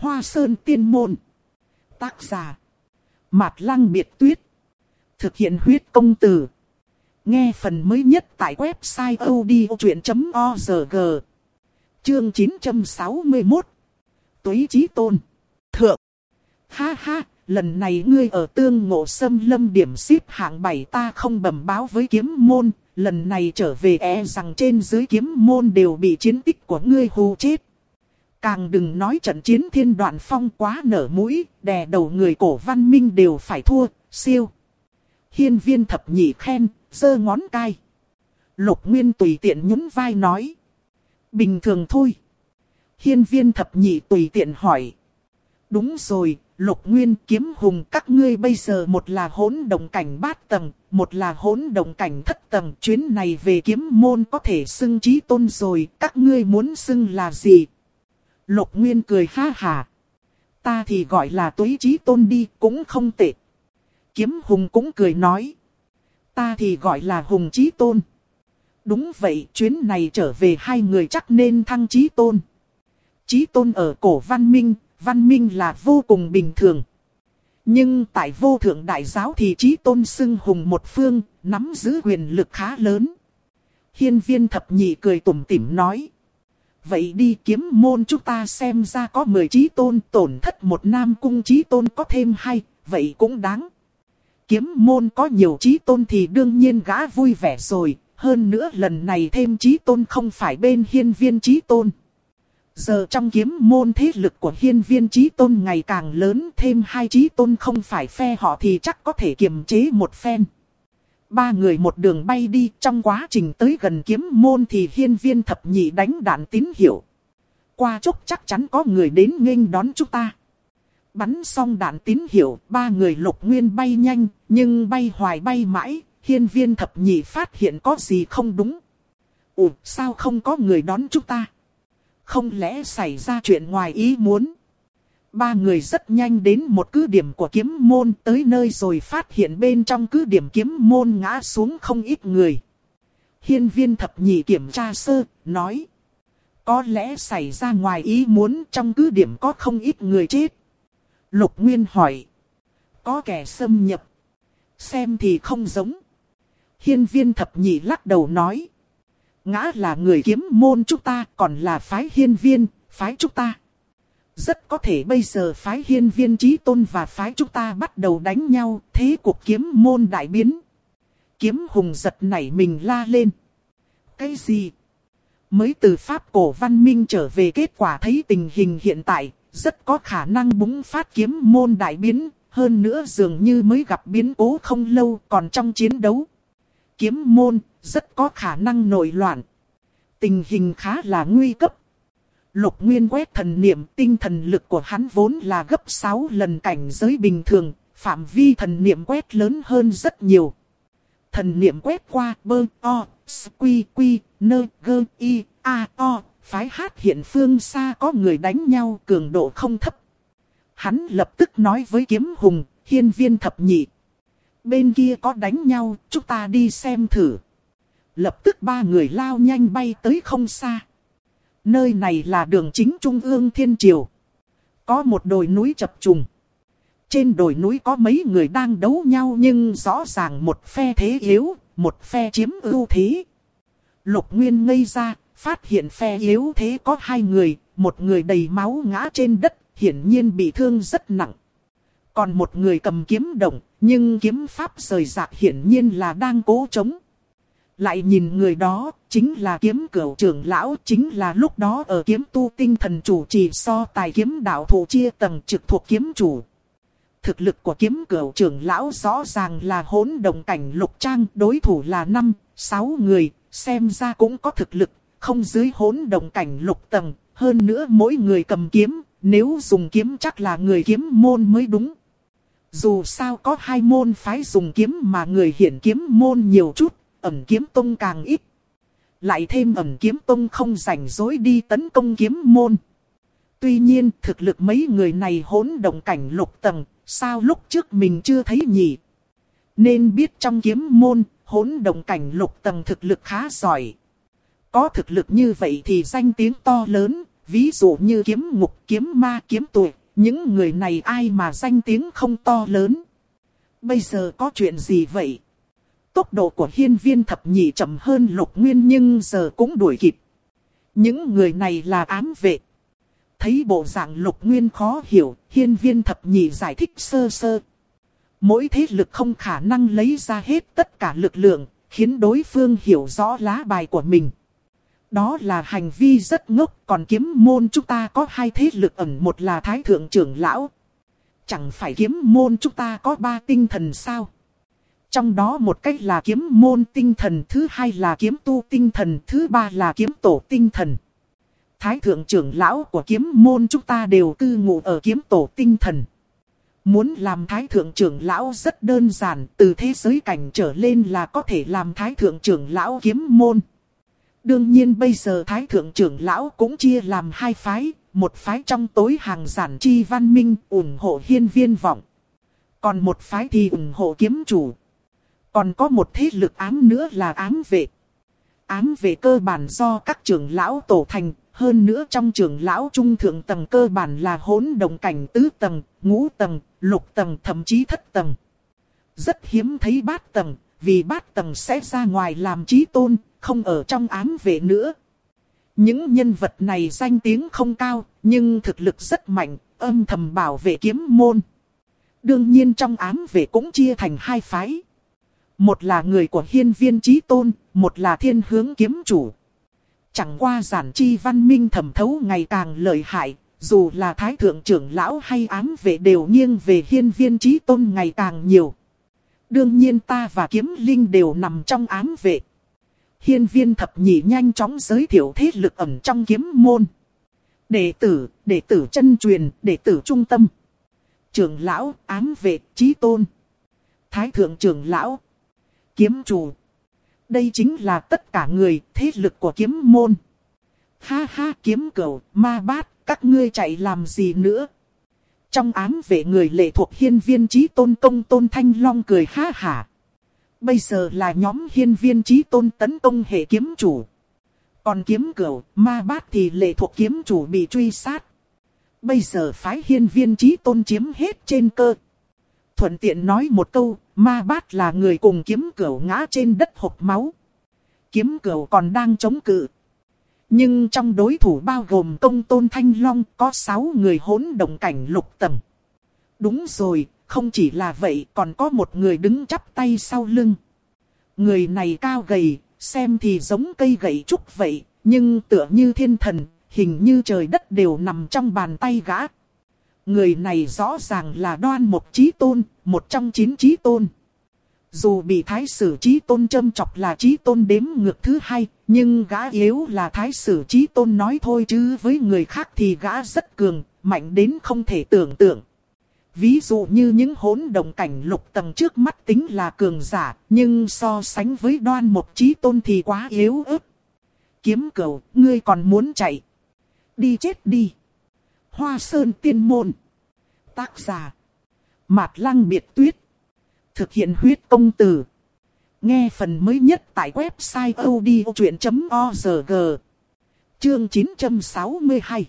Hoa Sơn Tiên Môn. Tác giả: Mạt Lăng Biệt Tuyết. Thực hiện huyết công từ. Nghe phần mới nhất tại website odchuyện.org. Chương 961. Tuế Chí Tôn. Thượng. Ha ha, lần này ngươi ở Tương Ngộ Xâm Lâm điểm xếp hạng 7 ta không bẩm báo với kiếm môn. Lần này trở về rằng trên dưới kiếm môn đều bị chiến tích của ngươi hù chết. Càng đừng nói trận chiến Thiên Đoạn Phong quá nở mũi, đè đầu người Cổ Văn Minh đều phải thua, siêu. Hiên Viên Thập Nhị khen, giơ ngón cai. Lục Nguyên tùy tiện nhún vai nói: bình thường thôi. Hiên Viên Thập Nhị tùy tiện hỏi: đúng rồi, Lục Nguyên, Kiếm Hùng, các ngươi bây giờ một là hỗn động cảnh 8 tầng, một là hỗn động cảnh 7 tầng. Chuyến này về kiếm môn có thể xưng chí tôn rồi, các ngươi muốn xưng là gì? Lục Nguyên cười ha hà: ta thì gọi là Tuế Chí Tôn đi, cũng không tệ. Kiếm Hùng cũng cười nói: ta thì gọi là Hùng Chí Tôn. Đúng vậy, chuyến này trở về hai người chắc nên thăng Chí Tôn. Chí Tôn ở Cổ Văn Minh là vô cùng bình thường. Nhưng tại Vô Thượng Đại Giáo thì Chí Tôn xưng hùng một phương, nắm giữ quyền lực khá lớn. Hiên Viên Thập Nhị cười tủm tỉm nói: vậy đi, kiếm môn chúng ta xem ra có 10 Chí Tôn, tổn thất một Nam Cung Chí Tôn có thêm 2, vậy cũng đáng. Kiếm môn có nhiều Chí Tôn thì đương nhiên gã vui vẻ rồi, hơn nữa lần này thêm Chí Tôn không phải bên Hiên Viên Chí Tôn. Giờ trong kiếm môn thế lực của Hiên Viên Chí Tôn ngày càng lớn, thêm 2 Chí Tôn không phải phe họ thì chắc có thể kiềm chế một phen. Ba người một đường bay đi, trong quá trình tới gần kiếm môn thì Hiên Viên Thập Nhị đánh đạn tín hiệu. Qua chốc chắc chắn có người đến nghênh đón chúng ta. Bắn xong đạn tín hiệu, ba người Lục Nguyên bay nhanh, nhưng bay hoài bay mãi, Hiên Viên Thập Nhị phát hiện có gì không đúng. Ủa, sao không có người đón chúng ta? Không lẽ xảy ra chuyện ngoài ý muốn? Ba người rất nhanh đến một cứ điểm của kiếm môn, tới nơi rồi phát hiện bên trong cứ điểm kiếm môn ngã xuống không ít người. Hiên Viên Thập Nhị kiểm tra sơ, nói: có lẽ xảy ra ngoài ý muốn, trong cứ điểm có không ít người chết. Lục Nguyên hỏi: có kẻ xâm nhập? Xem thì không giống. Hiên Viên Thập Nhị lắc đầu nói: ngã là người kiếm môn chúng ta, còn là phái Hiên Viên, phái chúng ta. Rất có thể bây giờ phái Hiên Viên Chí Tôn và phái chúng ta bắt đầu đánh nhau, thế cuộc kiếm môn đại biến. Kiếm Hùng giật nảy mình la lên: cái gì? Mới từ Pháp Cổ Văn Minh trở về, kết quả thấy tình hình hiện tại, rất có khả năng bùng phát kiếm môn đại biến, hơn nữa dường như mới gặp biến cố không lâu, còn trong chiến đấu. Kiếm môn rất có khả năng nổi loạn. Tình hình khá là nguy cấp. Lục Nguyên quét thần niệm, tinh thần lực của hắn vốn là gấp 6 lần cảnh giới bình thường, phạm vi thần niệm quét lớn hơn rất nhiều. Thần niệm quét qua bơ o, quy quy, nơ gơ y, a o, phái hát hiện phương xa có người đánh nhau, cường độ không thấp. Hắn lập tức nói với Kiếm Hùng, Hiên Viên Thập Nhị: bên kia có đánh nhau, chúng ta đi xem thử. Lập tức ba người lao nhanh bay tới không xa. Nơi này là đường chính trung ương Thiên Triều. Có một đồi núi chập trùng. Trên đồi núi có mấy người đang đấu nhau, nhưng rõ ràng một phe thế yếu, một phe chiếm ưu thế. Lục Nguyên ngây ra, phát hiện phe yếu thế có 2 người, một người đầy máu ngã trên đất, hiển nhiên bị thương rất nặng. Còn một người cầm kiếm động, nhưng kiếm pháp rời rạc, hiển nhiên là đang cố chống. Lại nhìn người đó, chính là Kiếm Cửu trưởng lão, chính là lúc đó ở Kiếm Tu Tinh Thần chủ trì so tài kiếm đạo thủ chia tầng trực thuộc kiếm chủ. Thực lực của Kiếm Cửu trưởng lão rõ ràng là hỗn động cảnh lục trang, đối thủ là 5-6 người, xem ra cũng có thực lực, không dưới hỗn động cảnh lục tầng, hơn nữa mỗi người cầm kiếm, nếu dùng kiếm chắc là người kiếm môn mới đúng. Dù sao có 2 môn phái dùng kiếm mà người hiển kiếm môn nhiều chút, Ẩn Kiếm Tông càng ít. Lại thêm Ẩn Kiếm Tông không rảnh rỗi đi tấn công kiếm môn. Tuy nhiên thực lực mấy người này hỗn động cảnh lục tầng, sao lúc trước mình chưa thấy nhỉ? Nên biết trong kiếm môn, hỗn động cảnh lục tầng thực lực khá giỏi. Có thực lực như vậy thì danh tiếng to lớn, ví dụ như Kiếm Ngục, Kiếm Ma, Kiếm Tuệ, Những người này ai mà danh tiếng không to lớn. Bây giờ có chuyện gì vậy? Tốc độ của hiên viên thập nhị chậm hơn Lục Nguyên nhưng giờ cũng đuổi kịp. Những người này là ám vệ. Thấy bộ dạng Lục Nguyên khó hiểu, hiên viên thập nhị giải thích sơ sơ. Mỗi thế lực không khả năng lấy ra hết tất cả lực lượng, khiến đối phương hiểu rõ lá bài của mình. Đó là hành vi rất ngốc, còn kiếm môn chúng ta có 2 thế lực ẩn, một là Thái Thượng trưởng lão. Chẳng phải kiếm môn chúng ta có 3 tinh thần sao? Trong đó một cách là kiếm môn tinh thần, thứ 2 là kiếm tu tinh thần, thứ 3 là kiếm tổ tinh thần. Thái Thượng trưởng lão của kiếm môn chúng ta đều cư ngụ ở kiếm tổ tinh thần. Muốn làm Thái Thượng trưởng lão rất đơn giản, từ thế giới cảnh trở lên là có thể làm Thái Thượng trưởng lão kiếm môn. Đương nhiên bây giờ Thái Thượng trưởng lão cũng chia làm 2 phái, một phái trong tối hàng giản chi văn minh ủng hộ hiên viên vọng. Còn một phái thì ủng hộ kiếm chủ. Còn có một thế lực ám nữa là ám vệ. Ám vệ cơ bản do các trưởng lão tổ thành, hơn nữa trong trưởng lão trung thượng tầng cơ bản là hỗn động cảnh tứ tầng, ngũ tầng, lục tầng, thậm chí thất tầng. Rất hiếm thấy bát tầng, vì bát tầng sẽ ra ngoài làm chí tôn, không ở trong ám vệ nữa. Những nhân vật này danh tiếng không cao, nhưng thực lực rất mạnh, âm thầm bảo vệ kiếm môn. Đương nhiên trong ám vệ cũng chia thành 2 phái. Một là người của hiên viên chí tôn, một là thiên hướng kiếm chủ. Chẳng qua giản chi văn minh thẩm thấu ngày càng lợi hại, dù là Thái Thượng trưởng lão hay ám vệ đều nghiêng về hiên viên chí tôn ngày càng nhiều. Đương nhiên ta và kiếm linh đều nằm trong ám vệ. Hiên viên thập nhị nhanh chóng giới thiệu thế lực ẩn trong kiếm môn. Đệ tử chân truyền, đệ tử trung tâm. Trưởng lão, ám vệ, chí tôn. Thái Thượng trưởng lão, kiếm chủ. Đây chính là tất cả người, thế lực của kiếm môn. Ha ha, kiếm cẩu, ma bát, các ngươi chạy làm gì nữa? Trong ám vệ người lệ thuộc hiên viên chí tôn công Tôn Thanh Long cười ha hả. Bây giờ là nhóm hiên viên chí tôn tấn công hệ kiếm chủ. Còn kiếm cẩu, ma bát thì lệ thuộc kiếm chủ bị truy sát. Bây giờ phái hiên viên chí tôn chiếm hết trên cơ. Thuận tiện nói một câu, ma bát là người cùng kiếm cẩu ngã trên đất hộc máu. Kiếm cẩu còn đang chống cự. Nhưng trong đối thủ bao gồm công Tôn Thanh Long có 6 người hỗn động cảnh lục tầng. Đúng rồi, không chỉ là vậy còn có một người đứng chắp tay sau lưng. Người này cao gầy, xem thì giống cây gậy trúc vậy, nhưng tựa như thiên thần, hình như trời đất đều nằm trong bàn tay gã. Người này rõ ràng là Đoan Mộc Chí Tôn, một trong 9 chí tôn. Dù bị Thái Sử Chí Tôn châm chọc là Chí Tôn đếm ngược thứ 2, nhưng gã yếu là Thái Sử Chí Tôn nói thôi chứ với người khác thì gã rất cường, mạnh đến không thể tưởng tượng. Ví dụ như những hỗn động cảnh lục tầng trước mắt tính là cường giả, nhưng so sánh với Đoan Mộc Chí Tôn thì quá yếu ớt. Kiếm cẩu, ngươi còn muốn chạy? Đi chết đi! Hoa Sơn Tiên Môn. Tác giả Mạt Lăng Biệt Tuyết. Thực hiện huyết công từ. Nghe phần mới nhất tại website odchuyện.org. Chương 962.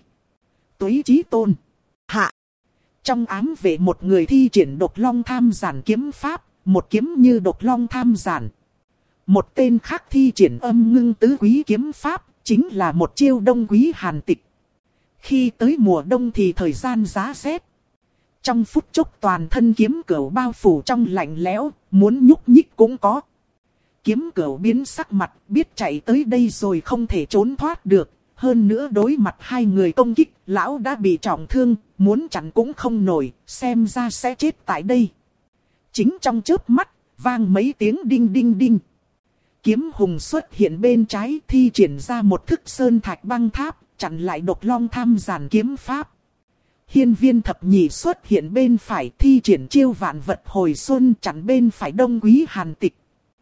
Tuế Chí Tôn. Hạ. Trong ám vệ một người thi triển độc long tham giản kiếm pháp, một kiếm như độc long tham giản. Một tên khác thi triển âm ngưng tứ quý kiếm pháp, chính là một chiêu đông quý hàn tịch. Khi tới mùa đông thì thời gian giá rét. Trong phút chốc toàn thân kiếm cẩu bao phủ trong lạnh lẽo, muốn nhúc nhích cũng có. Kiếm cẩu biến sắc mặt, biết chạy tới đây rồi không thể trốn thoát được. Hơn nữa đối mặt 2 người công kích, lão đã bị trọng thương, muốn chặn cũng không nổi, xem ra sẽ chết tại đây. Chính trong chớp mắt, vang mấy tiếng đinh đinh đinh. Kiếm hùng xuất hiện bên trái, thi triển ra một thức sơn thạch băng tháp, chặn lại độc long tham giản kiếm pháp. Hiên viên thập nhị xuất hiện bên phải, thi triển chiêu vạn vật hồi xuân, chặn bên phải đông quý hàn tịch.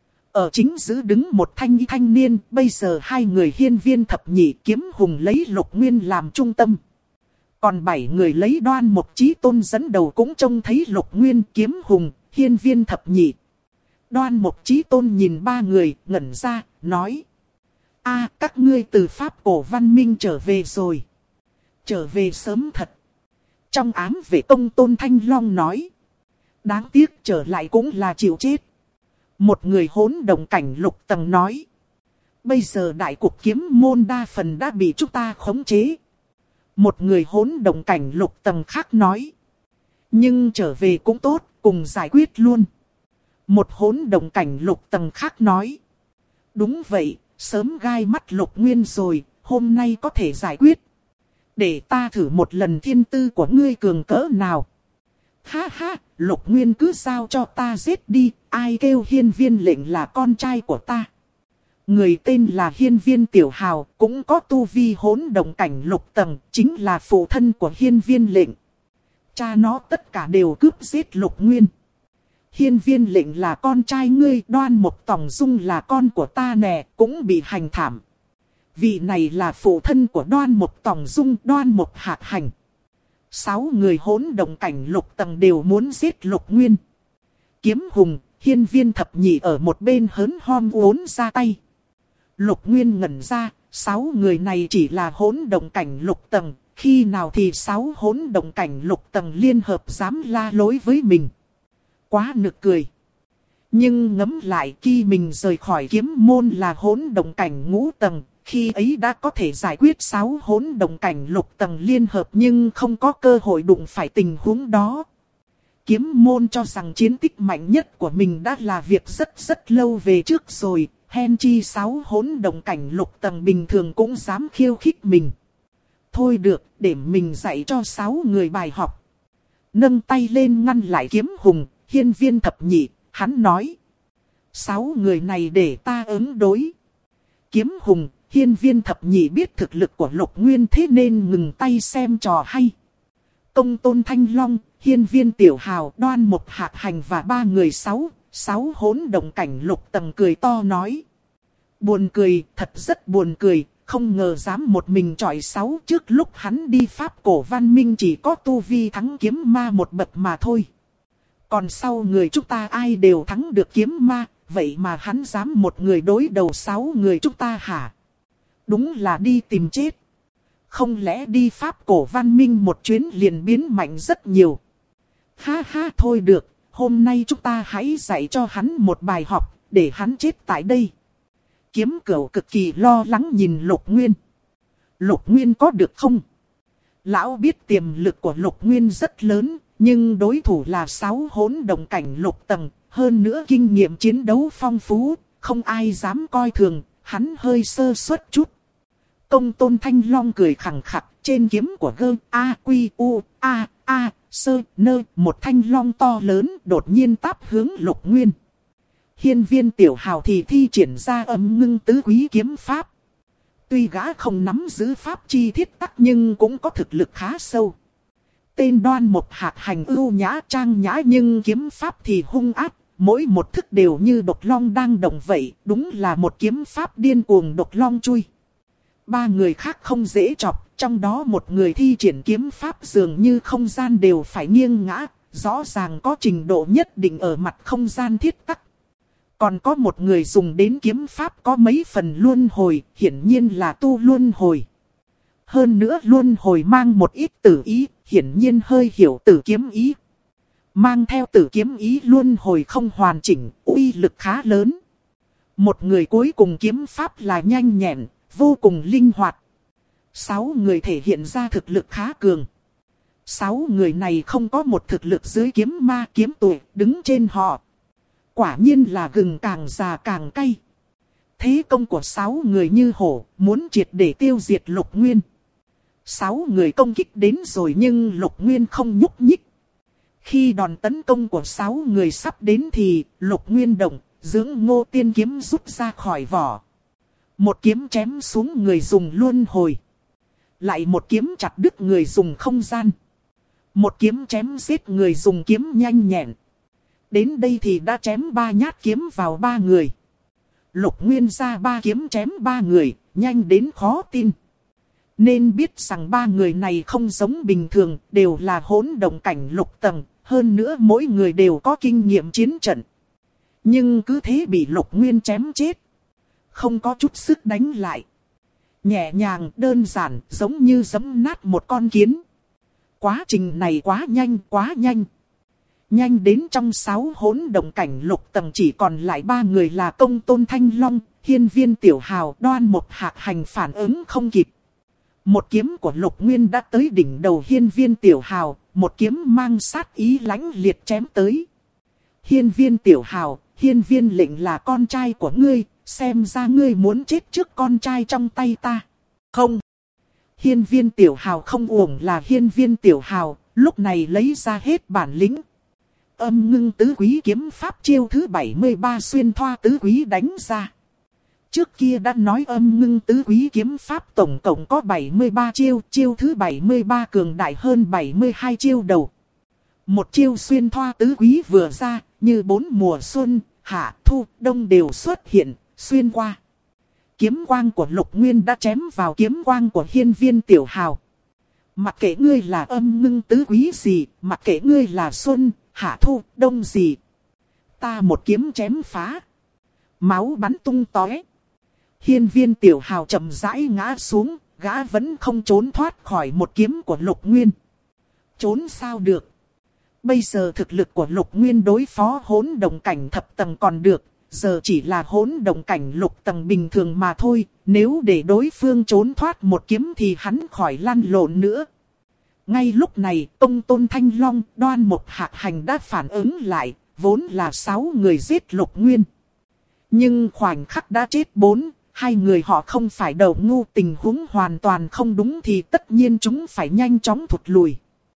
Ở chính giữ đứng một thanh niên, bây giờ 2 người hiên viên thập nhị kiếm hùng lấy Lục Nguyên làm trung tâm. Còn 7 người lấy Đoan Mộc Chí Tôn dẫn đầu cũng trông thấy Lục Nguyên, kiếm hùng, hiên viên thập nhị. Đoan Mộc Chí Tôn nhìn 3 người, ngẩn ra, nói. A, các ngươi từ Pháp cổ văn minh trở về rồi. Trở về sớm thật. trong ám vệ Công Tôn Thanh Long nói. Đáng tiếc trở lại cũng là chịu chết. Một người hỗn động cảnh lục tầng nói. Bây giờ đại cục kiếm môn đa phần đã bị chúng ta khống chế. Một người hỗn động cảnh lục tầng khác nói. Nhưng trở về cũng tốt, cùng giải quyết luôn. Một hỗn động cảnh lục tầng khác nói. Đúng vậy, sớm gai mắt Lục Nguyên rồi, hôm nay có thể giải quyết. Để ta thử một lần thiên tư của ngươi cường cỡ nào. Ha ha, Lục Nguyên cứ giao cho ta giết đi, ai kêu Hiên Viên Lệnh là con trai của ta. Người tên là Hiên Viên Tiểu Hào, cũng có tu vi hỗn động cảnh lục tầng, chính là phụ thân của Hiên Viên Lệnh. Cha nó tất cả đều cướp giết Lục Nguyên. Hiên Viên Lệnh là con trai ngươi, Đoan Mộc Tòng Dung là con của ta nè, cũng bị hành thảm. Vị này là phụ thân của Đoan Mộc Tòng Dung, Đoan Mộc Hạc Hành. 6 người hỗn động cảnh lục tầng đều muốn giết Lục Nguyên. Kiếm Hùng, Hiên Viên Thập Nhị ở một bên hớn hom uốn ra tay. Lục Nguyên ngẩn ra, 6 người này chỉ là hỗn động cảnh lục tầng, khi nào thì 6 hỗn động cảnh lục tầng liên hợp dám la lối với mình. Quá nực cười. Nhưng ngẫm lại khi mình rời khỏi kiếm môn là hỗn động cảnh ngũ tầng, khi ấy đã có thể giải quyết 6 hỗn động cảnh lục tầng liên hợp nhưng không có cơ hội đụng phải tình huống đó. Kiếm môn cho rằng chiến tích mạnh nhất của mình đã là việc rất lâu về trước rồi, hèn chi 6 hỗn động cảnh lục tầng bình thường cũng dám khiêu khích mình. Thôi được, để mình dạy cho 6 người bài học. Nâng tay lên ngăn lại Kiếm Hùng, Hiên Viên Thập Nhị, hắn nói. 6 người này để ta ứng đối. Kiếm Hùng, Hiên Viên Thập Nhị biết thực lực của Lục Nguyên thế nên ngừng tay xem trò hay. Công Tôn Thanh Long, Hiên Viên Tiểu Hào, Đoan Mộc Hạc Hành và 3 người 6 hỗn động cảnh lục tầng cười to nói. Buồn cười, thật rất buồn cười, không ngờ dám một mình chọi 6 trước lúc hắn đi Pháp cổ văn minh chỉ có tu vi thắng kiếm ma một bậc mà thôi. Còn sau người chúng ta ai đều thắng được kiếm ma, vậy mà hắn dám một người đối đầu 6 người chúng ta hả? Đúng là đi tìm chết. Không lẽ đi Pháp cổ văn minh một chuyến liền biến mạnh rất nhiều. Ha ha, thôi được, hôm nay chúng ta hãy dạy cho hắn một bài học, để hắn chết tại đây. Kiếm Cửu cực kỳ lo lắng nhìn Lục Nguyên. Lục Nguyên có được không? Lão biết tiềm lực của Lục Nguyên rất lớn, nhưng đối thủ là 6 hỗn động cảnh lục tầng, hơn nữa kinh nghiệm chiến đấu phong phú, không ai dám coi thường, hắn hơi sơ suất chút. Công Tôn Thanh Long cười khẳng khặc, trên kiếm của Sơ Nơ, một thanh long to lớn đột nhiên táp hướng Lục Nguyên. Hiên Viên Tiểu Hào thì thi triển ra Âm Ngưng Tứ Quý kiếm pháp. Tuy gã không nắm giữ pháp chi thiết tắc nhưng cũng có thực lực khá sâu. Tên Đoan Mộc Hạc Hành ưu nhã trang nhã nhưng kiếm pháp thì hung ác, mỗi một thức đều như độc long đang động vậy, đúng là một kiếm pháp điên cuồng độc long chui. 3 người khác không dễ chọc, trong đó một người thi triển kiếm pháp dường như không gian đều phải nghiêng ngã, rõ ràng có trình độ nhất định ở mặt không gian thiết tắc. Còn có một người dùng đến kiếm pháp có mấy phần luân hồi, hiển nhiên là tu luân hồi. Hơn nữa luân hồi mang một ít tử ý, hiển nhiên hơi hiểu tử kiếm ý. Mang theo tử kiếm ý luân hồi không hoàn chỉnh, uy lực khá lớn. Một người cuối cùng kiếm pháp là nhanh nhẹn, vô cùng linh hoạt. 6 người thể hiện ra thực lực khá cường. 6 người này không có một thực lực dưới kiếm ma kiếm tuổi đứng trên họ. Quả nhiên là gừng càng già càng cay. Thế công của 6 người như hổ, muốn triệt để tiêu diệt Lục Nguyên. 6 người công kích đến rồi nhưng Lục Nguyên không nhúc nhích. Khi đòn tấn công của 6 người sắp đến thì Lục Nguyên động, dưỡng Ngô Tiên kiếm rút ra khỏi vỏ. Một kiếm chém xuống người dùng luân hồi. Lại một kiếm chặt đứt người dùng không gian. Một kiếm chém giết người dùng kiếm nhanh nhẹn. Đến đây thì đã chém 3 nhát kiếm vào 3 người. Lục Nguyên ra 3 kiếm chém 3 người, nhanh đến khó tin. Nên biết rằng 3 người này không giống bình thường, đều là hỗn động cảnh lục tầng, hơn nữa mỗi người đều có kinh nghiệm chiến trận. Nhưng cứ thế bị Lục Nguyên chém chết. Không có chút sức đánh lại. Nhẹ nhàng, đơn giản, giống như giẫm nát một con kiến. Quá trình này quá nhanh, quá nhanh. Nhanh đến trong 6 hỗn động cảnh lục tầng chỉ còn lại 3 người là Công Tôn Thanh Long, Hiên Viên Tiểu Hào, Đoan Một Hạc Hành phản ứng không kịp. Một kiếm của Lục Nguyên đã tới đỉnh đầu Hiên Viên Tiểu Hào, một kiếm mang sát ý lãnh liệt chém tới. Hiên Viên Tiểu Hào, Hiên Viên Lệnh là con trai của ngươi, xem ra ngươi muốn chết trước con trai trong tay ta. Không. Hiên Viên Tiểu Hào không uổng là Hiên Viên Tiểu Hào, lúc này lấy ra hết bản lĩnh. Âm ngưng tứ quý kiếm pháp chiêu thứ 73 xuyên thoa tứ quý đánh ra. Trước kia đã nói âm ngưng tứ quý kiếm pháp tổng cộng có 73 chiêu, chiêu thứ 73 cường đại hơn 72 chiêu đầu. Một chiêu xuyên thoa tứ quý vừa ra, như 4 mùa xuân, hạ, thu, đông đều xuất hiện, xuyên qua. Kiếm quang của Lục Nguyên đã chém vào kiếm quang của Hiên Viên Tiểu Hào. Mặc kệ ngươi là âm ngưng tứ quý gì, mặc kệ ngươi là xuân, hạ, thu, đông gì. Ta một kiếm chém phá. Máu bắn tung tóe. Hiên Viên Tiểu Hào chậm rãi ngã xuống, gã vẫn không trốn thoát khỏi một kiếm của Lục Nguyên. Trốn sao được? Bây giờ thực lực của Lục Nguyên đối phó hỗn động cảnh thập tầng còn được, giờ chỉ là hỗn động cảnh lục tầng bình thường mà thôi, nếu để đối phương trốn thoát một kiếm thì hắn khỏi lăn lộn nữa. Ngay lúc này, Công Tôn Thanh Long, Đoan Một Hạc Hành đã phản ứng lại, vốn là 6 người giết Lục Nguyên. Nhưng khoảnh khắc đã chết 4, hai người họ không phải đầu ngu, tình huống hoàn toàn không đúng thì tất nhiên chúng phải nhanh chóng thụt lùi.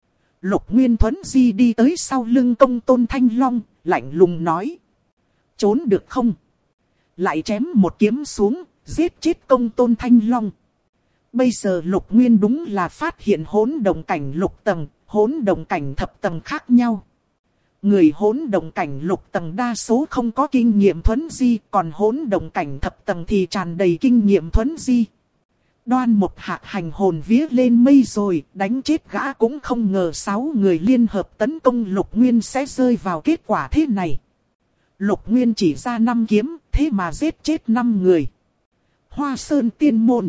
Lục Nguyên thuấn di đi tới sau lưng Công Tôn Thanh Long, lạnh lùng nói. Trốn được không? Lại chém một kiếm xuống, giết chết Công Tôn Thanh Long. Bây giờ Lục Nguyên đúng là phát hiện hỗn động cảnh lục tầng, hỗn động cảnh thập tầng khác nhau. Người hỗn động cảnh lục tầng đa số không có kinh nghiệm thuấn di, còn hỗn động cảnh thập tầng thì tràn đầy kinh nghiệm thuấn di. Đoan Một Hạc Hành hồn vía lên mây rồi, đánh chết gã cũng không ngờ 6 người liên hợp tấn công Lục Nguyên sẽ rơi vào kết quả thế này. Lục Nguyên chỉ ra 5 kiếm, thế mà giết chết 5 người. Hoa Sơn Tiên Môn.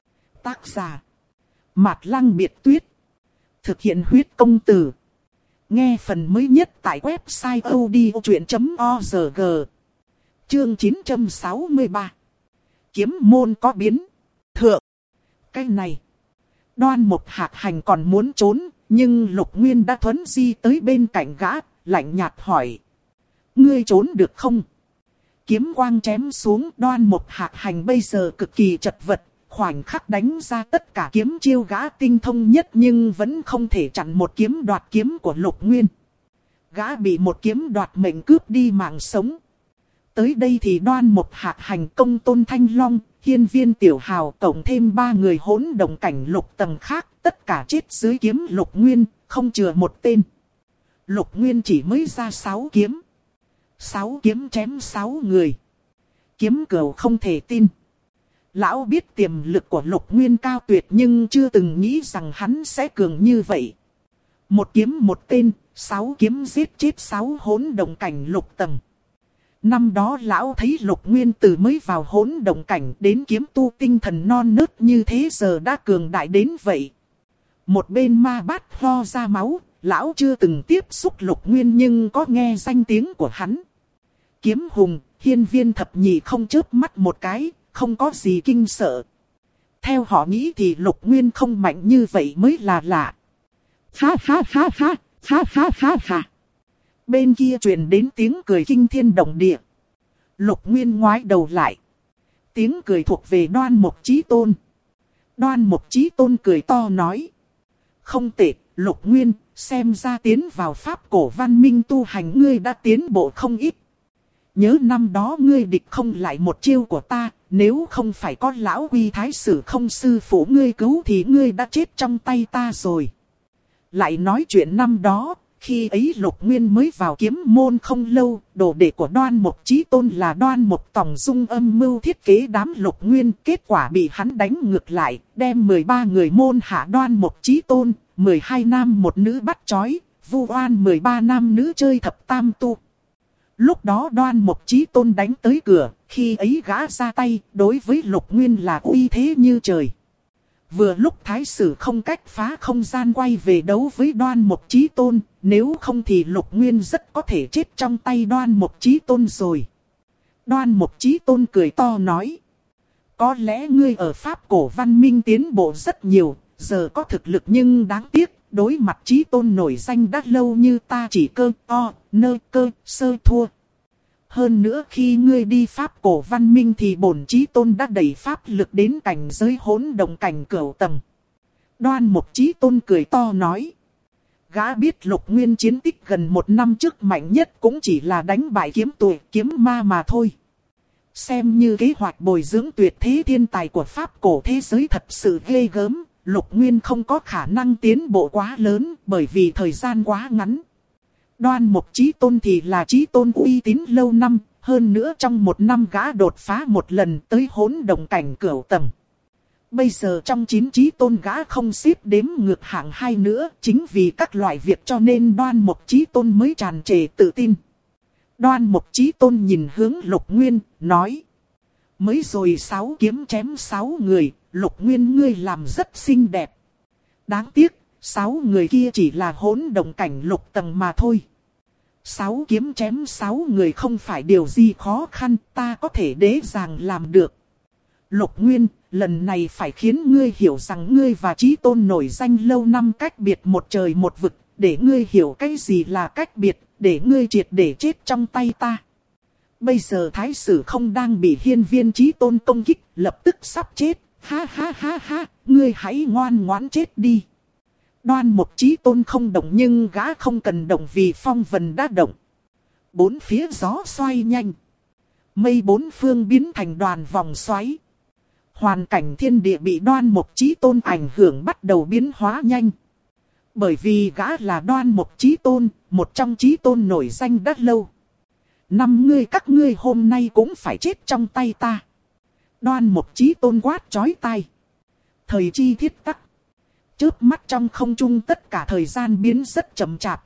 Tác giả Mạt Lăng Biệt Tuyết. Thực hiện huyết công từ. Nghe phần mới nhất tại website odchuyện.org. Chương 963. Kiếm môn có biến. Thượng. Cái này. Đoan Một Hạc Hành còn muốn trốn, nhưng Lục Nguyên đã thuấn di tới bên cạnh gã, lạnh nhạt hỏi. Ngươi trốn được không? Kiếm quang chém xuống, Đoan Một Hạc Hành bây giờ cực kỳ chật vật. Khoảnh khắc đánh ra tất cả kiếm chiêu gã tinh thông nhất nhưng vẫn không thể chặn một kiếm đoạt kiếm của Lục Nguyên. Gã bị một kiếm đoạt mệnh cướp đi mạng sống. Tới đây thì Đoan Một Hạc Hành, Công Tôn Thanh Long, Hiên Viên Tiểu Hào cộng thêm 3 người hỗn động cảnh lục tầng khác, tất cả chết dưới kiếm Lục Nguyên, không chừa một tên. Lục Nguyên chỉ mới ra 6 kiếm. 6 kiếm chém 6 người. Kiếm cửu không thể tin. Lão biết tiềm lực của Lục Nguyên cao tuyệt nhưng chưa từng nghĩ rằng hắn sẽ cường như vậy. Một kiếm một tên, 6 kiếm giết chết 6 hỗn động cảnh lục tầng. Năm đó lão thấy Lục Nguyên từ mới vào hỗn động cảnh đến kiếm tu tinh thần non nớt như thế giờ đã cường đại đến vậy. Một bên ma bát ho ra máu, lão chưa từng tiếp xúc Lục Nguyên nhưng có nghe danh tiếng của hắn. Kiếm hùng, Hiên Viên thập nhị không chớp mắt một cái. Không có gì kinh sợ. Theo họ nghĩ thì Lục Nguyên không mạnh như vậy mới là lạ. Ha ha ha ha, ha ha ha ha. Bên kia truyền đến tiếng cười kinh thiên động địa. Lục Nguyên ngoái đầu lại. Tiếng cười thuộc về Đoan Mục Chí Tôn. Đoan Mục Chí Tôn cười to nói. Không tệ, Lục Nguyên, xem ra tiến vào pháp cổ văn minh tu hành ngươi đã tiến bộ không ít. Nhớ năm đó ngươi địch không lại một chiêu của ta, nếu không phải có lão Quy Thái Sử không sư phụ ngươi cứu thì ngươi đã chết trong tay ta rồi. Lại nói chuyện năm đó, khi ấy Lục Nguyên mới vào kiếm môn không lâu, đồ đệ của Đoan Mục Chí Tôn là Đoan Mục Tòng Dung âm mưu thiết kế đám Lục Nguyên, kết quả bị hắn đánh ngược lại, đem 13 người môn hạ Đoan Mục Chí Tôn, 12 nam một nữ bắt trói, vu oan 13 nam nữ chơi thập tam tu. Lúc đó Đoan Mục Chí Tôn đánh tới cửa, khi ấy gã ra tay, đối với Lục Nguyên là uy thế như trời. Vừa lúc thái sử không cách phá không gian quay về đấu với Đoan Mục Chí Tôn, nếu không thì Lục Nguyên rất có thể chết trong tay Đoan Mục Chí Tôn rồi. Đoan Mục Chí Tôn cười to nói. Có lẽ ngươi ở Pháp cổ văn minh tiến bộ rất nhiều, giờ có thực lực nhưng đáng tiếc, đối mặt Chí Tôn nổi danh đã lâu như ta chỉ cơ sơ thua. Hơn nữa khi ngươi đi Pháp cổ văn minh thì bổn Chí Tôn đã đẩy Pháp lực đến cảnh giới hỗn động cảnh cửu tầng. Đoan Mục Chí Tôn cười to nói. Gã biết Lục Nguyên chiến tích gần 1 năm trước mạnh nhất cũng chỉ là đánh bại kiếm tuổi kiếm ma mà thôi. Xem như kế hoạch bồi dưỡng tuyệt thế thiên tài của Pháp cổ thế giới thật sự ghê gớm, Lục Nguyên không có khả năng tiến bộ quá lớn bởi vì thời gian quá ngắn. Đoan Mục Chí Tôn thì là Chí Tôn uy tín lâu năm, hơn nữa trong 1 năm gã đột phá 1 lần tới hỗn động cảnh cửu tầng. Bây giờ trong 9 Chí Tôn gã không xếp đếm ngược hạng 2 nữa, chính vì các loại việc cho nên Đoan Mục Chí Tôn mới tràn trề tự tin. Đoan Mục Chí Tôn nhìn hướng Lục Nguyên, nói. Mới rồi 6 kiếm chém 6 người, Lục Nguyên ngươi làm rất xinh đẹp. Đáng tiếc, 6 người kia chỉ là hỗn động cảnh lục tầng mà thôi. 6 kiếm chém 6 người không phải điều gì khó khăn, ta có thể dễ dàng làm được. Lục Nguyên, lần này phải khiến ngươi hiểu rằng ngươi và Chí Tôn nổi danh lâu năm cách biệt một trời một vực, để ngươi hiểu cái gì là cách biệt, để ngươi triệt để chết trong tay ta. Bây giờ thái sử không đang bị hiên viên Chí Tôn công kích, lập tức sắp chết, ha ha ha ha, ngươi hãy ngoan ngoãn chết đi. Đoan Mục Chí Tôn không động nhưng gã không cần động vì phong vần đã động. 4 phía gió xoay nhanh. Mây 4 phương biến thành đoàn vòng xoáy. Hoàn cảnh thiên địa bị Đoan Mục Chí Tôn ảnh hưởng bắt đầu biến hóa nhanh. Bởi vì gã là Đoan Mục Chí Tôn, một trong Chí Tôn nổi danh đã lâu. 5 ngươi các ngươi hôm nay cũng phải chết trong tay ta. Đoan Mục Chí Tôn quát chói tai. Thời chi thiết tắc. Chớp mắt trong không trung tất cả thời gian biến rất chậm chạp.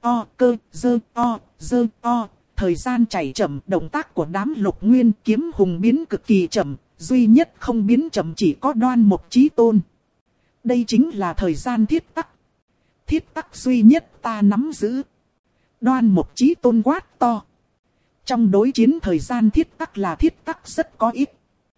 Thời gian chảy chậm, động tác của đám Lục Nguyên kiếm hùng biến cực kỳ chậm. Duy nhất không biến chậm chỉ có Đoan Mục Chí Tôn. Đây chính là thời gian thiết tắc. Thiết tắc duy nhất ta nắm giữ. Đoan Mục Chí Tôn quát to. Trong đối chiến thời gian thiết tắc là thiết tắc rất có ít.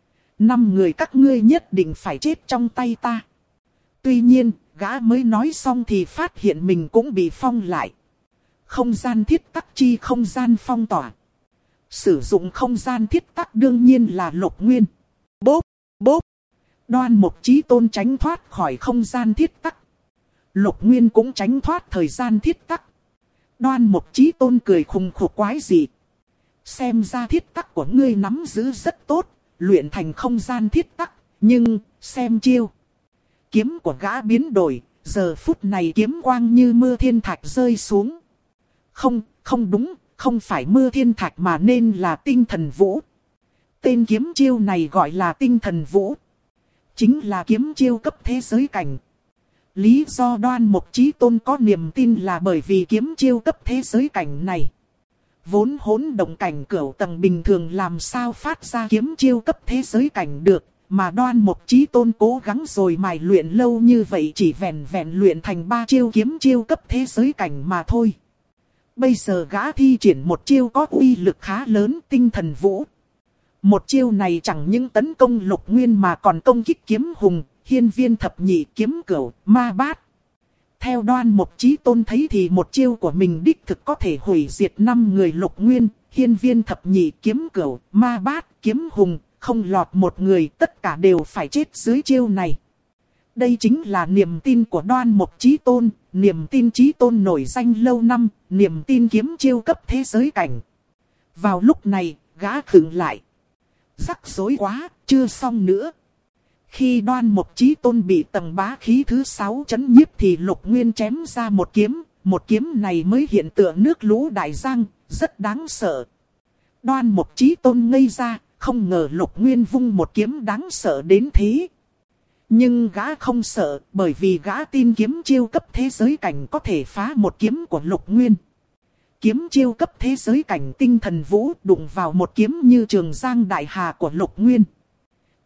5 người các ngươi nhất định phải chết trong tay ta. Tuy nhiên, gã mới nói xong thì phát hiện mình cũng bị phong lại. Không gian thiết tắc chi không gian phong tỏa. Sử dụng không gian thiết tắc đương nhiên là Lục Nguyên. Bốp, bốp. Đoan Mục Chí Tôn tránh thoát khỏi không gian thiết tắc. Lục Nguyên cũng tránh thoát thời gian thiết tắc. Đoan Mục Chí Tôn cười khùng khục quái dị. Xem ra thiết tắc của ngươi nắm giữ rất tốt, luyện thành không gian thiết tắc, nhưng, xem chiêu. Kiếm của gã biến đổi, giờ phút này kiếm quang như mưa thiên thạch rơi xuống. Không đúng, không phải mưa thiên thạch mà nên là tinh thần vũ. Tên kiếm chiêu này gọi là tinh thần vũ. Chính là kiếm chiêu cấp thế giới cảnh. Lý do Đoan Mục Chí Tôn có niềm tin là bởi vì kiếm chiêu cấp thế giới cảnh này. Vốn hỗn động cảnh cửu tầng bình thường làm sao phát ra kiếm chiêu cấp thế giới cảnh được, mà Đoan Mục Chí Tôn cố gắng rồi mài luyện lâu như vậy chỉ vẹn luyện thành 3 chiêu kiếm chiêu cấp thế giới cảnh mà thôi. Bây giờ gã thi triển một chiêu có uy lực khá lớn, tinh thần vũ. Một chiêu này chẳng những tấn công Lục Nguyên mà còn công kích kiếm hùng, hiên viên thập nhị, kiếm cửu, ma bát. Theo Đoan Mục Chí Tôn thấy thì một chiêu của mình đích thực có thể hủy diệt 5 người Lục Nguyên, hiên viên thập nhị, kiếm cửu, ma bát, kiếm hùng, không lọt một người, tất cả đều phải chết dưới chiêu này. Đây chính là niềm tin của Đoan Mục Chí Tôn, niềm tin Chí Tôn nổi danh lâu năm, niềm tin kiếm chiêu cấp thế giới cảnh. Vào lúc này, gã khựng lại. Rắc rối quá, chưa xong nữa. Khi Đoan Mục Chí Tôn bị tầng bá khí thứ 6 chấn nhiếp thì Lục Nguyên chém ra một kiếm này mới hiện tựa nước lũ đại giang, rất đáng sợ. Đoan Mục Chí Tôn ngây ra, không ngờ Lục Nguyên vung một kiếm đáng sợ đến thế. Nhưng gã không sợ, bởi vì gã tin kiếm chiêu cấp thế giới cảnh có thể phá một kiếm của Lục Nguyên. Kiếm chiêu cấp thế giới cảnh tinh thần vũ đụng vào một kiếm như trường giang đại hà của Lục Nguyên.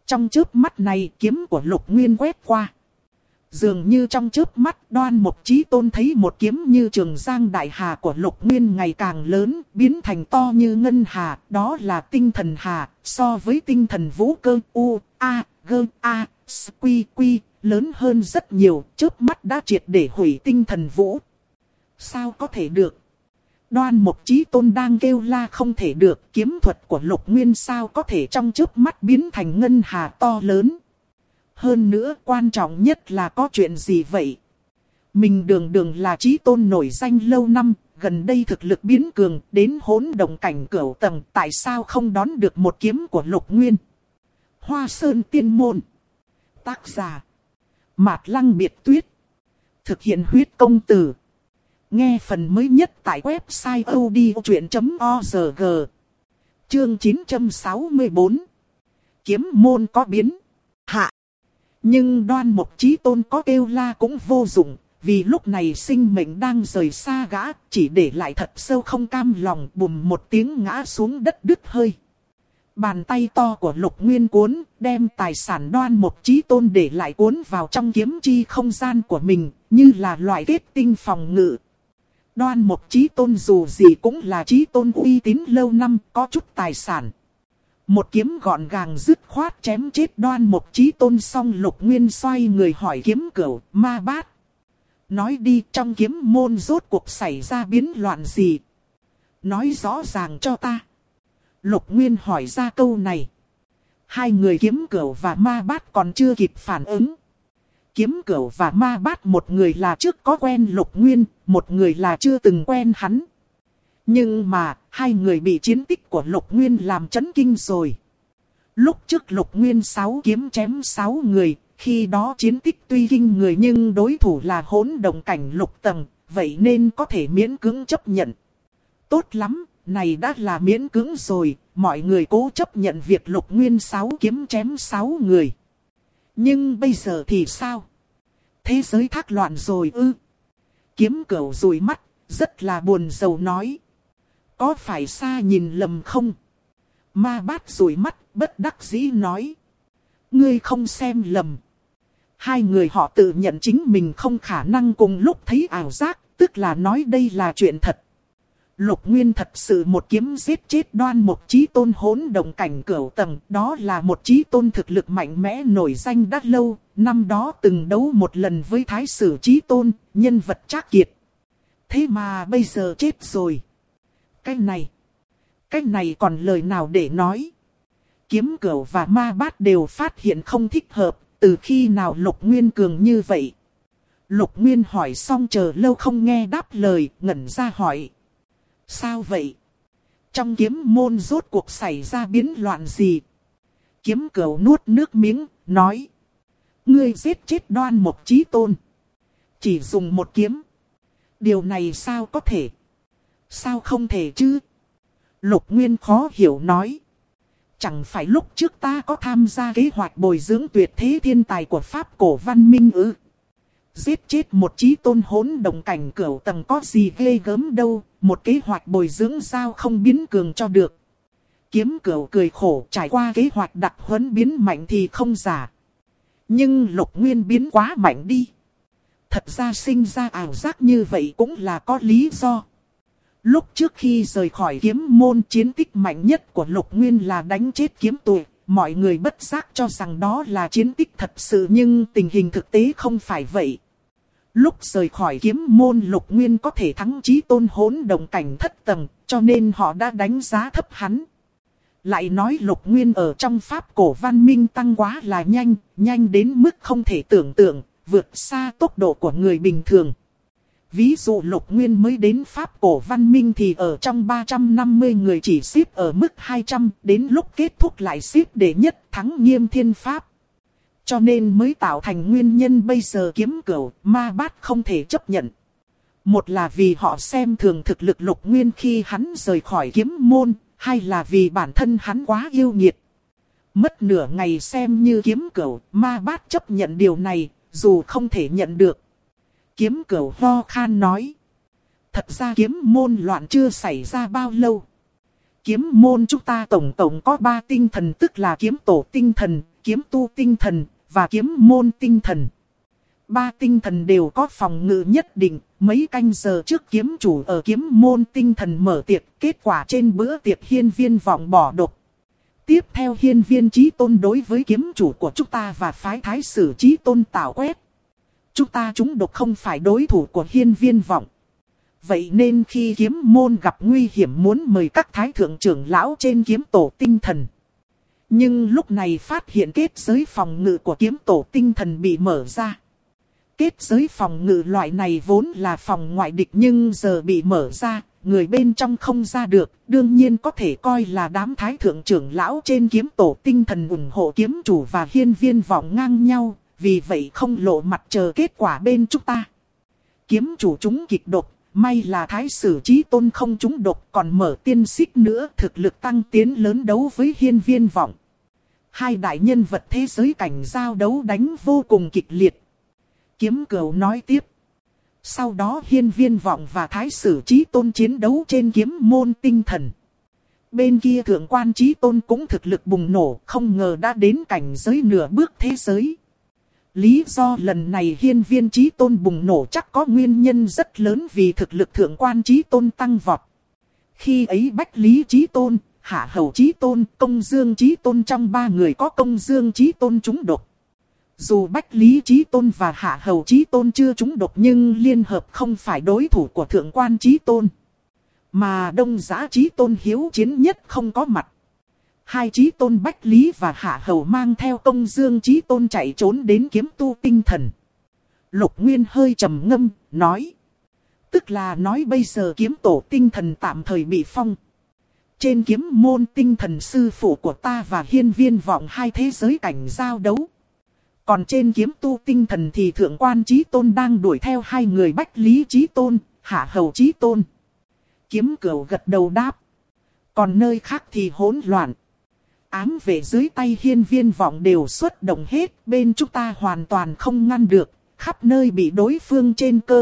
Trong chớp mắt này kiếm của Lục Nguyên quét qua. Dường như trong chớp mắt Đoan Mục Chí Tôn thấy một kiếm như Trường Giang Đại Hà của Lục Nguyên ngày càng lớn, biến thành to như ngân hà, đó là tinh thần hà, so với tinh thần vũ cơ U, A, G, A, S, Quy, Quy, lớn hơn rất nhiều, chớp mắt đã triệt để hủy tinh thần vũ. Sao có thể được? Đoan Mục Chí Tôn đang kêu la không thể được, kiếm thuật của Lục Nguyên sao có thể trong chớp mắt biến thành ngân hà to lớn. Hơn nữa quan trọng nhất là có chuyện gì vậy? Mình đường đường là Chí Tôn nổi danh lâu năm, gần đây thực lực biến cường đến hỗn động cảnh cửu tầng, tại sao không đón được một kiếm của Lục Nguyên? Hoa Sơn Tiên Môn. Tác giả Mạt Lăng Biệt Tuyết. Thực hiện huyết công từ. Nghe phần mới nhất tại website odchuyện.org. Chương 964. Kiếm môn có biến. Hạ. Nhưng Đoan Mục Chí Tôn có kêu la cũng vô dụng, vì lúc này sinh mệnh đang rời xa gã, chỉ để lại thật sâu không cam lòng, bùm một tiếng ngã xuống đất đứt hơi. Bàn tay to của Lục Nguyên cuốn, đem tài sản Đoan Mục Chí Tôn để lại cuốn vào trong kiếm chi không gian của mình, như là loại kết tinh phòng ngự. Đoan Mục Chí Tôn dù gì cũng là Chí Tôn uy tín lâu năm, có chút tài sản. Một kiếm gọn gàng dứt khoát chém chết Đoan Mục Chí Tôn, xong Lục Nguyên xoay người hỏi Kiếm Cửu, Ma Bát. Nói đi, trong kiếm môn rốt cuộc xảy ra biến loạn gì? Nói rõ ràng cho ta. Lục Nguyên hỏi ra câu này. Hai người Kiếm Cửu và Ma Bát còn chưa kịp phản ứng. Kiếm Cửu và Ma Bát, một người là trước có quen Lục Nguyên, một người là chưa từng quen hắn. Nhưng mà, hai người bị chiến tích của Lục Nguyên làm chấn kinh rồi. Lúc trước Lục Nguyên 6 kiếm chém 6 người, khi đó chiến tích tuy kinh người nhưng đối thủ là hỗn động cảnh lục tầng, vậy nên có thể miễn cưỡng chấp nhận. Tốt lắm, này đã là miễn cưỡng rồi, mọi người cố chấp nhận việc Lục Nguyên 6 kiếm chém 6 người. Nhưng bây giờ thì sao? Thế giới thác loạn rồi ư? Kiếm Cửu dụi mắt, rất là buồn rầu nói. Có phải xa nhìn lầm không? Ma Bát dụi mắt, bất đắc dĩ nói. Ngươi không xem lầm. Hai người họ tự nhận chính mình không khả năng cùng lúc thấy ảo giác, tức là nói đây là chuyện thật. Lục Nguyên thật sự một kiếm giết chết Đoan Mục Chí Tôn hỗn động cảnh cửu tầng, đó là một Chí Tôn thực lực mạnh mẽ nổi danh đã lâu, năm đó từng đấu một lần với Thái Sử Chí Tôn, nhân vật trác kiệt. Thế mà bây giờ chết rồi. Cái này còn lời nào để nói? Kiếm Cửu và Ma Bát đều phát hiện không thích hợp, từ khi nào Lục Nguyên cường như vậy? Lục Nguyên hỏi xong chờ lâu không nghe đáp lời, ngẩn ra hỏi. Sao vậy? Trong kiếm môn rốt cuộc xảy ra biến loạn gì? Kiếm Cửu nuốt nước miếng, nói. Ngươi giết chết Đoan Mục Chí Tôn. Chỉ dùng một kiếm. Điều này sao có thể? Sao không thể chứ? Lục Nguyên khó hiểu nói. Chẳng phải lúc trước ta có tham gia kế hoạch bồi dưỡng tuyệt thế thiên tài của Pháp cổ văn minh ư? Giết chết một Chí Tôn hỗn động cảnh cửu tầng có gì ghê gớm đâu, một kế hoạch bồi dưỡng sao không biến cường cho được. Kiếm Cửu cười khổ, trải qua kế hoạch đặc huấn biến mạnh thì không giả. Nhưng Lục Nguyên biến quá mạnh đi. Thật ra sinh ra ảo giác như vậy cũng là có lý do. Lúc trước khi rời khỏi kiếm môn, chiến tích mạnh nhất của Lục Nguyên là đánh chết kiếm tù. Mọi người bất giác cho rằng đó là chiến tích thật sự, nhưng tình hình thực tế không phải vậy. Lúc rời khỏi kiếm môn, Lục Nguyên có thể thắng Chí Tôn hỗn động cảnh thất tầng, cho nên họ đã đánh giá thấp hắn. Lại nói Lục Nguyên ở trong Pháp cổ văn minh tăng quá là nhanh, nhanh đến mức không thể tưởng tượng, vượt xa tốc độ của người bình thường. Ví dụ Lục Nguyên mới đến Pháp cổ văn minh thì ở trong 350 người chỉ xếp ở mức 200, đến lúc kết thúc lại xếp đệ nhất, thắng Nghiêm Thiên Pháp. Cho nên mới tạo thành nguyên nhân bây giờ Kiếm Cửu, Ma Bát không thể chấp nhận. Một là vì họ xem thường thực lực Lục Nguyên khi hắn rời khỏi kiếm môn, hai là vì bản thân hắn quá yêu nghiệt. Mất nửa ngày xem như Kiếm Cửu, Ma Bát chấp nhận điều này, dù không thể nhận được. Kiếm Cửu ho khan nói. Thật ra kiếm môn loạn chưa xảy ra bao lâu. Kiếm môn chúng ta tổng có 3 tinh thần, tức là kiếm tổ tinh thần, kiếm tu tinh thần và kiếm môn tinh thần. Ba tinh thần đều có phòng ngự nhất định. Mấy canh giờ trước kiếm chủ ở kiếm môn tinh thần mở tiệc, kết quả trên bữa tiệc hiên viên vọng bỏ độc. Tiếp theo hiên viên chí tôn đối với kiếm chủ của chúng ta và phái thái sử chí tôn tạo quét. Chúng ta trúng độc không phải đối thủ của hiên viên vọng. Vậy nên khi kiếm môn gặp nguy hiểm muốn mời các thái thượng trưởng lão trên kiếm tổ tinh thần. Nhưng lúc này phát hiện kết giới phòng ngự của kiếm tổ tinh thần bị mở ra. Kết giới phòng ngự loại này vốn là phòng ngoại địch nhưng giờ bị mở ra, người bên trong không ra được, đương nhiên có thể coi là đám thái thượng trưởng lão trên kiếm tổ tinh thần ủng hộ kiếm chủ và hiên viên vọng ngang nhau, vì vậy không lộ mặt chờ kết quả bên chúng ta. Kiếm chủ chúng kịch độc, may là thái sử chí tôn không trúng độc còn mở tiên xích nữa, thực lực tăng tiến lớn đấu với hiên viên vọng. Hai đại nhân vật thế giới cảnh giao đấu đánh vô cùng kịch liệt. Kiếm Cửu nói tiếp. Sau đó hiên viên vọng và thái sử chí tôn chiến đấu trên kiếm môn tinh thần. Bên kia thượng quan chí tôn cũng thực lực bùng nổ, không ngờ đã đến cảnh giới nửa bước thế giới. Lý do lần này hiên viên chí tôn bùng nổ chắc có nguyên nhân rất lớn vì thực lực thượng quan chí tôn tăng vọt. Khi ấy Bách Lý chí tôn, Hạ Hầu chí tôn, Công Dương chí tôn trong ba người có Công Dương chí tôn trúng độc. Dù Bách Lý chí tôn và Hạ Hầu chí tôn chưa trúng độc nhưng liên hợp không phải đối thủ của thượng quan chí tôn. Mà Đông Giã chí tôn hiếu chiến nhất không có mặt. Hai chí tôn Bách Lý và Hạ Hầu mang theo Công Dương chí tôn chạy trốn đến kiếm tu tinh thần. Lục Nguyên hơi trầm ngâm, nói. Tức là nói bây giờ kiếm tổ tinh thần tạm thời bị phong. Trên kiếm môn tinh thần sư phụ của ta và hiên viên vọng hai thế giới cảnh giao đấu. Còn trên kiếm tu tinh thần thì thượng quan chí tôn đang đuổi theo hai người Bách Lý chí tôn, Hạ Hầu chí tôn. Kiếm Cửu gật đầu đáp. Còn nơi khác thì hỗn loạn. Ám vệ dưới tay hiên viên vọng đều xuất động hết, bên chúng ta hoàn toàn không ngăn được, khắp nơi bị đối phương trên cơ.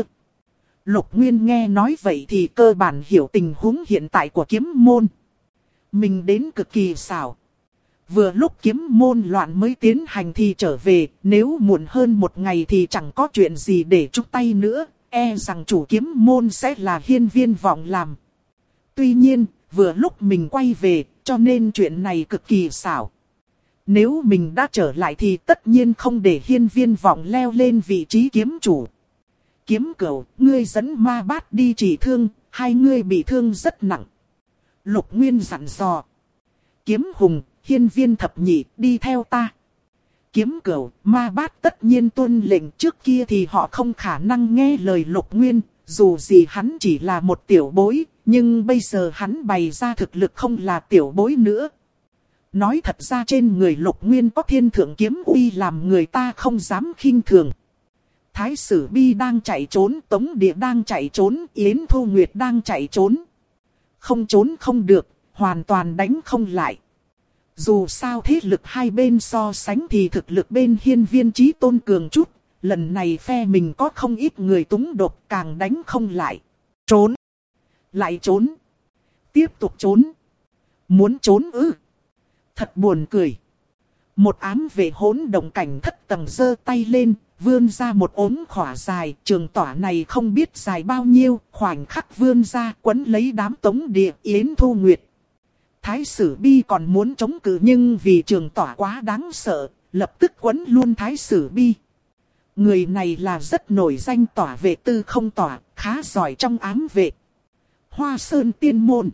Lục Nguyên nghe nói vậy thì cơ bản hiểu tình huống hiện tại của kiếm môn. Mình đến cực kỳ xảo. Vừa lúc kiếm môn loạn mới tiến hành thì trở về, nếu muộn hơn một ngày thì chẳng có chuyện gì để chúc tay nữa, e rằng chủ kiếm môn sẽ là hiên viên vọng làm. Tuy nhiên, vừa lúc mình quay về, cho nên chuyện này cực kỳ xảo. Nếu mình đã trở lại thì tất nhiên không để hiên viên vọng leo lên vị trí kiếm chủ. Kiếm Cửu, ngươi dẫn Ma Bát đi trị thương, hai ngươi bị thương rất nặng. Lục Nguyên dặn dò. Kiếm Hùng, hiên viên thập nhị, đi theo ta. Kiếm Cửu, Ma Bát tất nhiên tuân lệnh, trước kia thì họ không khả năng nghe lời Lục Nguyên, dù gì hắn chỉ là một tiểu bối, nhưng bây giờ hắn bày ra thực lực không là tiểu bối nữa. Nói thật ra trên người Lục Nguyên có thiên thượng kiếm uy làm người ta không dám khinh thường. Thái Sử Bi đang chạy trốn, Tống Địa đang chạy trốn, Yến Thu Nguyệt đang chạy trốn. Không trốn không được, hoàn toàn đánh không lại. Dù sao thế lực hai bên so sánh thì thực lực bên hiên viên chí tôn cường chút. Lần này phe mình có không ít người túng độc càng đánh không lại. Trốn. Lại trốn. Tiếp tục trốn. Muốn trốn ư. Thật buồn cười. Một ám vệ hỗn động cảnh thất tầng giơ tay lên, vươn ra một ống khỏa dài. Trường tỏa này không biết dài bao nhiêu, khoảnh khắc vươn ra quấn lấy đám Tống Địa, Yến Thu Nguyệt. Thái Sử Bi còn muốn chống cự nhưng vì trường tỏa quá đáng sợ, lập tức quấn luôn Thái Sử Bi. Người này là rất nổi danh tỏa vệ tư không tỏa, khá giỏi trong ám vệ. Hoa Sơn Tiên Môn.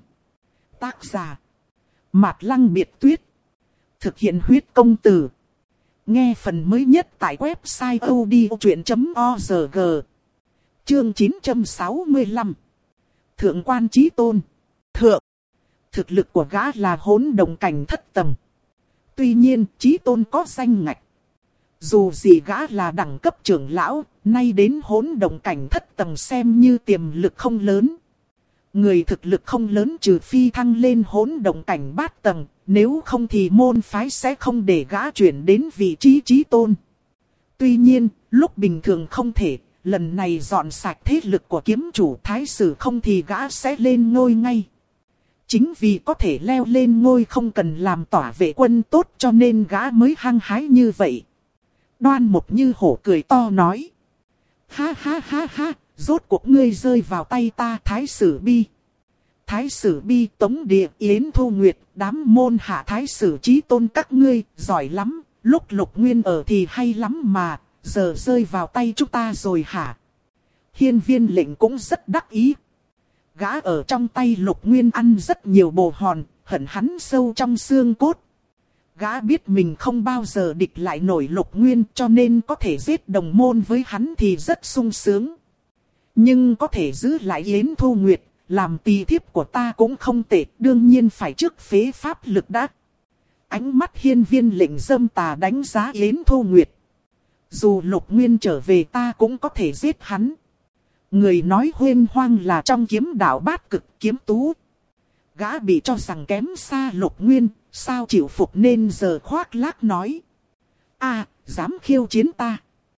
Tác giả Mạt Lăng Biệt Tuyết. Thực hiện huyết công từ. Nghe phần mới nhất tại website odchuyện.org. Chương 965. Thượng quan chí tôn. Thượng. Thực lực của gã là hỗn động cảnh thất tầng. Tuy nhiên chí tôn có danh ngạch. Dù gì gã là đẳng cấp trưởng lão, nay đến hỗn động cảnh thất tầng xem như tiềm lực không lớn. Người thực lực không lớn trừ phi thăng lên hỗn động cảnh bát tầng, nếu không thì môn phái sẽ không để gã chuyển đến vị trí chí tôn. Tuy nhiên, lúc bình thường không thể, lần này dọn sạch thế lực của kiếm chủ thái sử không thì gã sẽ lên ngôi ngay. Chính vì có thể leo lên ngôi không cần làm tỏa vệ quân tốt cho nên gã mới hăng hái như vậy. Đoan Mục Như Hổ cười to nói. Ha ha ha ha, rốt cuộc ngươi rơi vào tay ta Thái Sử Bi. Thái Sử Bi, Tống Địa, Yến Thu Nguyệt, đám môn hạ Thái Sử Chí Tôn các ngươi, giỏi lắm, lúc Lục Nguyên ở thì hay lắm mà, giờ rơi vào tay chúng ta rồi hả? Hiên Viên Lệnh cũng rất đắc ý. Gã ở trong tay Lục Nguyên ăn rất nhiều bồ hòn, hận hắn sâu trong xương cốt. Gã biết mình không bao giờ địch lại nổi Lục Nguyên cho nên có thể giết đồng môn với hắn thì rất sung sướng. Nhưng có thể giữ lại Yến Thu Nguyệt, làm tỳ thiếp của ta cũng không tệ, đương nhiên phải trước phế pháp lực đã. Ánh mắt Hiên Viên Lệnh dâm tà đánh giá Yến Thu Nguyệt. Dù Lục Nguyên trở về ta cũng có thể giết hắn. Người nói huênh hoang là trong kiếm đạo bát cực Kiếm Tú. Gã bị cho rằng kém xa Lục Nguyên, sao chịu phục nên giờ khoác lác nói. Dám khiêu chiến ta.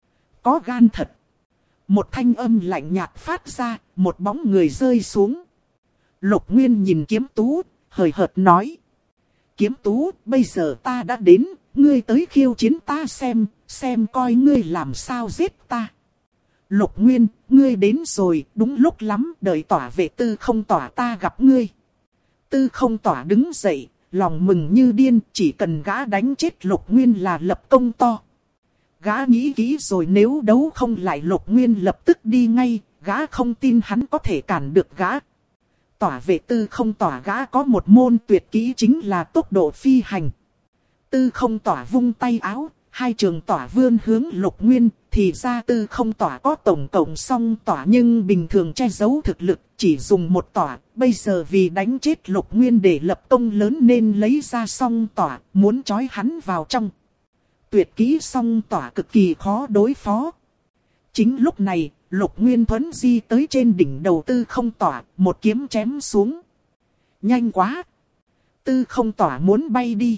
Có gan thật. Một thanh âm lạnh nhạt phát ra, một bóng người rơi xuống. Lục Nguyên nhìn Kiếm Tú, hời hợt nói. Kiếm Tú, bây giờ ta đã đến, ngươi tới khiêu chiến ta xem coi ngươi làm sao giết ta. Lục Nguyên, ngươi đến rồi, đúng lúc lắm, đợi tỏa vệ Tư Không Tỏa ta gặp ngươi. Tư Không Tỏa đứng dậy, lòng mừng như điên, chỉ cần gã đánh chết Lục Nguyên là lập công to. Gã nghĩ kỹ rồi, nếu đấu không lại Lục Nguyên lập tức đi ngay, gã không tin hắn có thể cản được gã. Tỏa vệ Tư Không Tỏa gã có một môn tuyệt kỹ chính là tốc độ phi hành. Tư Không Tỏa vung tay áo, hai trường tỏa vươn hướng Lục Nguyên, thì ra Tư Không Tỏa có tổng cộng song tỏa nhưng bình thường che giấu thực lực, chỉ dùng một tỏa. Bây giờ vì đánh chết Lục Nguyên để lập công lớn nên lấy ra song tỏa, muốn trói hắn vào trong. Tuyệt kỹ song tỏa cực kỳ khó đối phó. Chính lúc này, Lục Nguyên thuấn di tới trên đỉnh đầu Tư Không Tỏa, một kiếm chém xuống. Nhanh quá! Tư Không Tỏa muốn bay đi.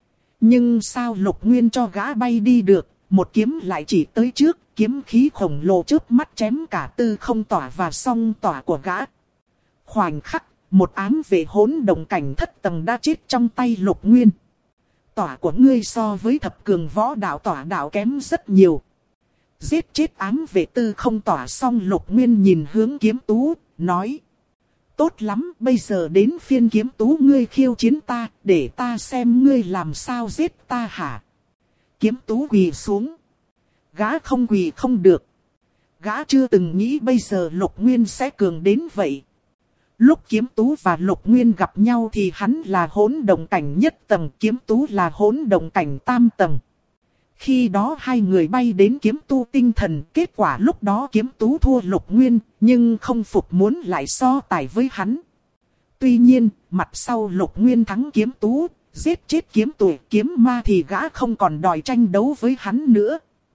Nhưng sao Lục Nguyên cho gã bay đi được, một kiếm lại chỉ tới trước, kiếm khí khổng lồ chớp mắt chém cả Tư Không Tỏa và song tỏa của gã. Khoảnh khắc, một ám vệ hỗn động cảnh thất tầng đã chết trong tay Lục Nguyên. Tỏa của ngươi so với thập cường võ đạo tỏa đạo kém rất nhiều. Giết chết ám vệ Tư Không Tỏa xong, Lục Nguyên nhìn hướng Kiếm Tú, nói. Tốt lắm, bây giờ đến phiên Kiếm Tú ngươi khiêu chiến ta, để ta xem ngươi làm sao giết ta hả? Kiếm Tú quỳ xuống. Gã không quỳ không được. Gã chưa từng nghĩ bây giờ Lục Nguyên sẽ cường đến vậy. Lúc Kiếm Tú và Lục Nguyên gặp nhau thì hắn là hỗn động cảnh nhất tầng, Kiếm Tú là hỗn động cảnh tam tầng. Khi đó hai người bay đến kiếm tu tinh thần, kết quả lúc đó Kiếm Tú thua Lục Nguyên, nhưng không phục muốn lại so tài với hắn. Tuy nhiên, mặt sau Lục Nguyên thắng Kiếm Tú, giết chết kiếm tuổi kiếm ma thì gã không còn đòi tranh đấu với hắn nữa.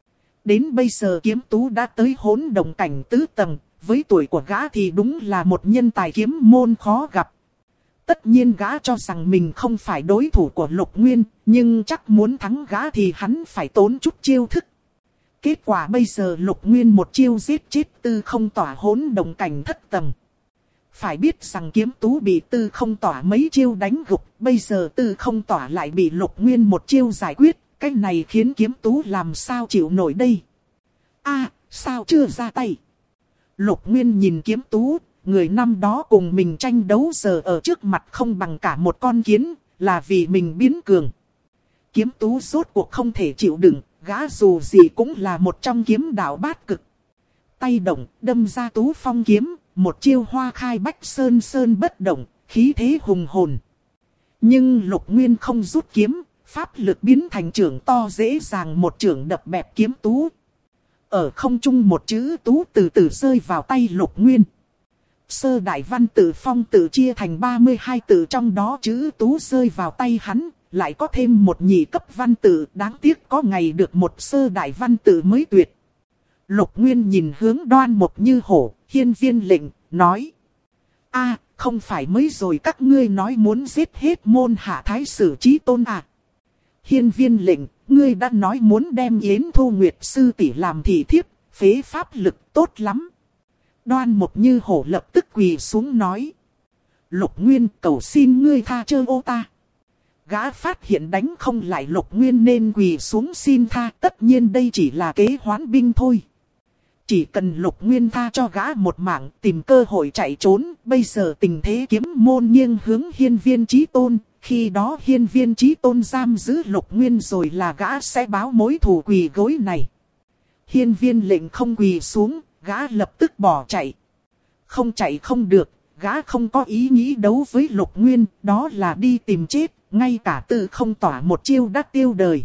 Đến bây giờ Kiếm Tú đã tới hỗn động cảnh tứ tầng, với tuổi của gã thì đúng là một nhân tài kiếm môn khó gặp. Tất nhiên gã cho rằng mình không phải đối thủ của Lục Nguyên, nhưng chắc muốn thắng gã thì hắn phải tốn chút chiêu thức. Kết quả bây giờ Lục Nguyên một chiêu giết chết Tư Không Tỏa hỗn động cảnh thất tầng. Phải biết rằng Kiếm Tú bị Tư Không Tỏa mấy chiêu đánh gục, bây giờ Tư Không Tỏa lại bị Lục Nguyên một chiêu giải quyết, cái này khiến Kiếm Tú làm sao chịu nổi đây. Sao chưa ra tay? Lục Nguyên nhìn Kiếm Tú, người năm đó cùng mình tranh đấu giờ ở trước mặt không bằng cả một con kiến, là vì mình biến cường. Kiếm Tú rốt cuộc không thể chịu đựng, gã dù gì cũng là một trong kiếm đạo bát cực. Tay động, đâm ra Tú Phong kiếm, một chiêu hoa khai bách sơn sơn bất động, khí thế hùng hồn. Nhưng Lục Nguyên không rút kiếm, pháp lực biến thành chưởng to dễ dàng một chưởng đập bẹp Kiếm Tú. Ở không trung một chữ Tú từ từ rơi vào tay Lục Nguyên. Sơ đại văn tự phong tự chia thành 32 tự, trong đó chữ Tú rơi vào tay hắn, lại có thêm một nhị cấp văn tự, đáng tiếc có ngày được một sơ đại văn tự mới tuyệt. Lục Nguyên nhìn hướng Đoan Mục Như Hổ, Hiên Viên Lệnh, nói. Không phải mới rồi các ngươi nói muốn giết hết môn hạ Thái Sử Chí Tôn à? Hiên Viên Lệnh, ngươi đã nói muốn đem Yến Thu Nguyệt sư tỷ làm thị thiếp, phế pháp lực tốt lắm. Đoan Mục Như Hổ lập tức quỳ xuống nói. Lục Nguyên cầu xin ngươi tha chơ ô ta. Gã phát hiện đánh không lại Lục Nguyên nên quỳ xuống xin tha. Tất nhiên đây chỉ là kế hoán binh thôi. Chỉ cần Lục Nguyên tha cho gã một mạng tìm cơ hội chạy trốn. Bây giờ tình thế kiếm môn nghiêng hướng Hiên Viên Chí Tôn. Khi đó Hiên Viên Chí Tôn giam giữ Lục Nguyên rồi là gã sẽ báo mối thù quỳ gối này. Hiên Viên lệnh không quỳ xuống, gã lập tức bỏ chạy. Không chạy không được, gã không có ý nghĩ đấu với Lục Nguyên, đó là đi tìm chết, ngay cả tự không tỏa một chiêu đã tiêu đời.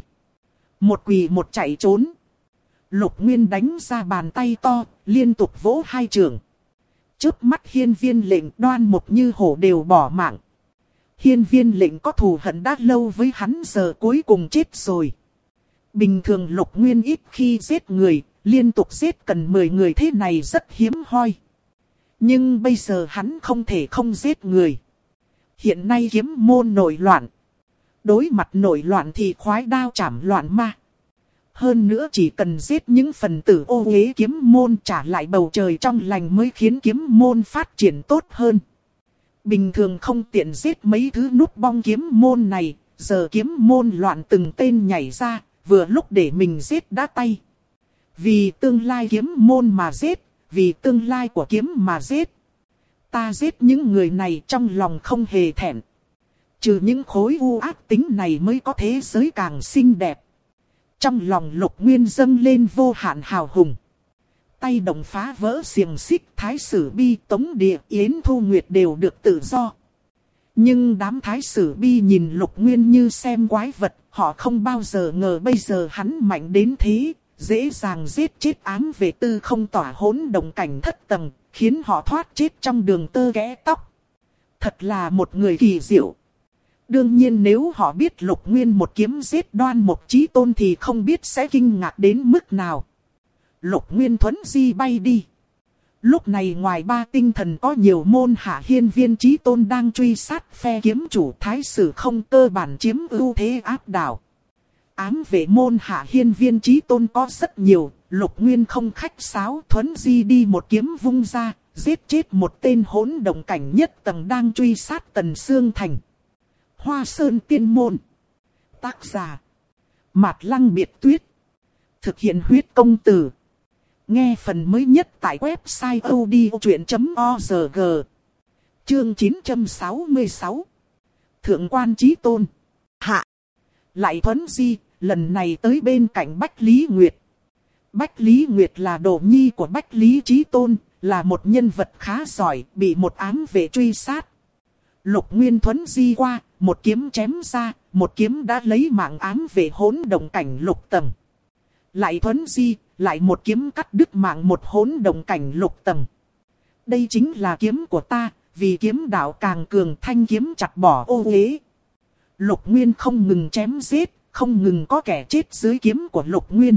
Một quỳ một chạy trốn. Lục Nguyên đánh ra bàn tay to, liên tục vỗ hai trường. Chớp mắt Hiên Viên lệnh Đoan Mục Như Hổ đều bỏ mạng. Hiên Viên lệnh có thù hận đã lâu với hắn giờ cuối cùng chết rồi. Bình thường Lục Nguyên ít khi giết người, liên tục giết cần 10 người thế này rất hiếm hoi. Nhưng bây giờ hắn không thể không giết người. Hiện nay kiếm môn nổi loạn. Đối mặt nổi loạn thì khoái đao chảm loạn ma. Hơn nữa chỉ cần giết những phần tử ô uế kiếm môn trả lại bầu trời trong lành mới khiến kiếm môn phát triển tốt hơn. Bình thường không tiện giết mấy thứ núp bong kiếm môn này, giờ kiếm môn loạn từng tên nhảy ra, vừa lúc để mình giết đã tay. Vì tương lai kiếm môn mà giết, vì tương lai của kiếm mà giết. Ta giết những người này trong lòng không hề thẹn. Trừ những khối u ác tính này mới có thế giới càng xinh đẹp. Trong lòng Lục Nguyên dâng lên vô hạn hào hùng. Tay đồng phá vỡ xiềng xích, Thái Sử Bi, Tống Địa, Yến Thu Nguyệt đều được tự do. Nhưng đám Thái Sử Bi nhìn Lục Nguyên như xem quái vật, họ không bao giờ ngờ bây giờ hắn mạnh đến thế, dễ dàng giết chết ám vệ tư không tỏa hỗn động cảnh thất tầng, khiến họ thoát chết trong đường tơ kẽ tóc. Thật là một người kỳ diệu. Đương nhiên nếu họ biết Lục Nguyên một kiếm giết Đoan Mục Chí Tôn thì không biết sẽ kinh ngạc đến mức nào. Lục Nguyên thuấn di bay đi. Lúc này ngoài ba tinh thần có nhiều môn hạ Hiên Viên Chí Tôn đang truy sát phe kiếm chủ Thái Sử không cơ bản chiếm ưu thế áp đảo. Ám vệ môn hạ Hiên Viên Chí Tôn có rất nhiều, Lục Nguyên không khách sáo thuấn di đi một kiếm vung ra, giết chết một tên hỗn động cảnh nhất tầng đang truy sát Tần Sương Thành. Hoa Sơn Tiên Môn. Tác giả Mạt Lăng Biệt Tuyết. Thực hiện huyết công từ. Nghe phần mới nhất tại website odchuyện.org. Chương 966. Thượng quan Chí Tôn. Hạ. Lại thuấn di, lần này tới bên cạnh Bách Lý Nguyệt. Bách Lý Nguyệt là đồ nhi của Bách Lý Chí Tôn, là một nhân vật khá giỏi, bị một ám vệ truy sát. Lục Nguyên thuấn di qua, một kiếm chém ra, một kiếm đã lấy mạng ám vệ hỗn động cảnh lục tầng. Lại thuấn di, lại một kiếm cắt đứt mạng một hỗn động cảnh lục tầng. Đây chính là kiếm của ta, vì kiếm đạo càng cường thanh kiếm chặt bỏ ô uế. Lục Nguyên không ngừng chém giết, không ngừng có kẻ chết dưới kiếm của Lục Nguyên.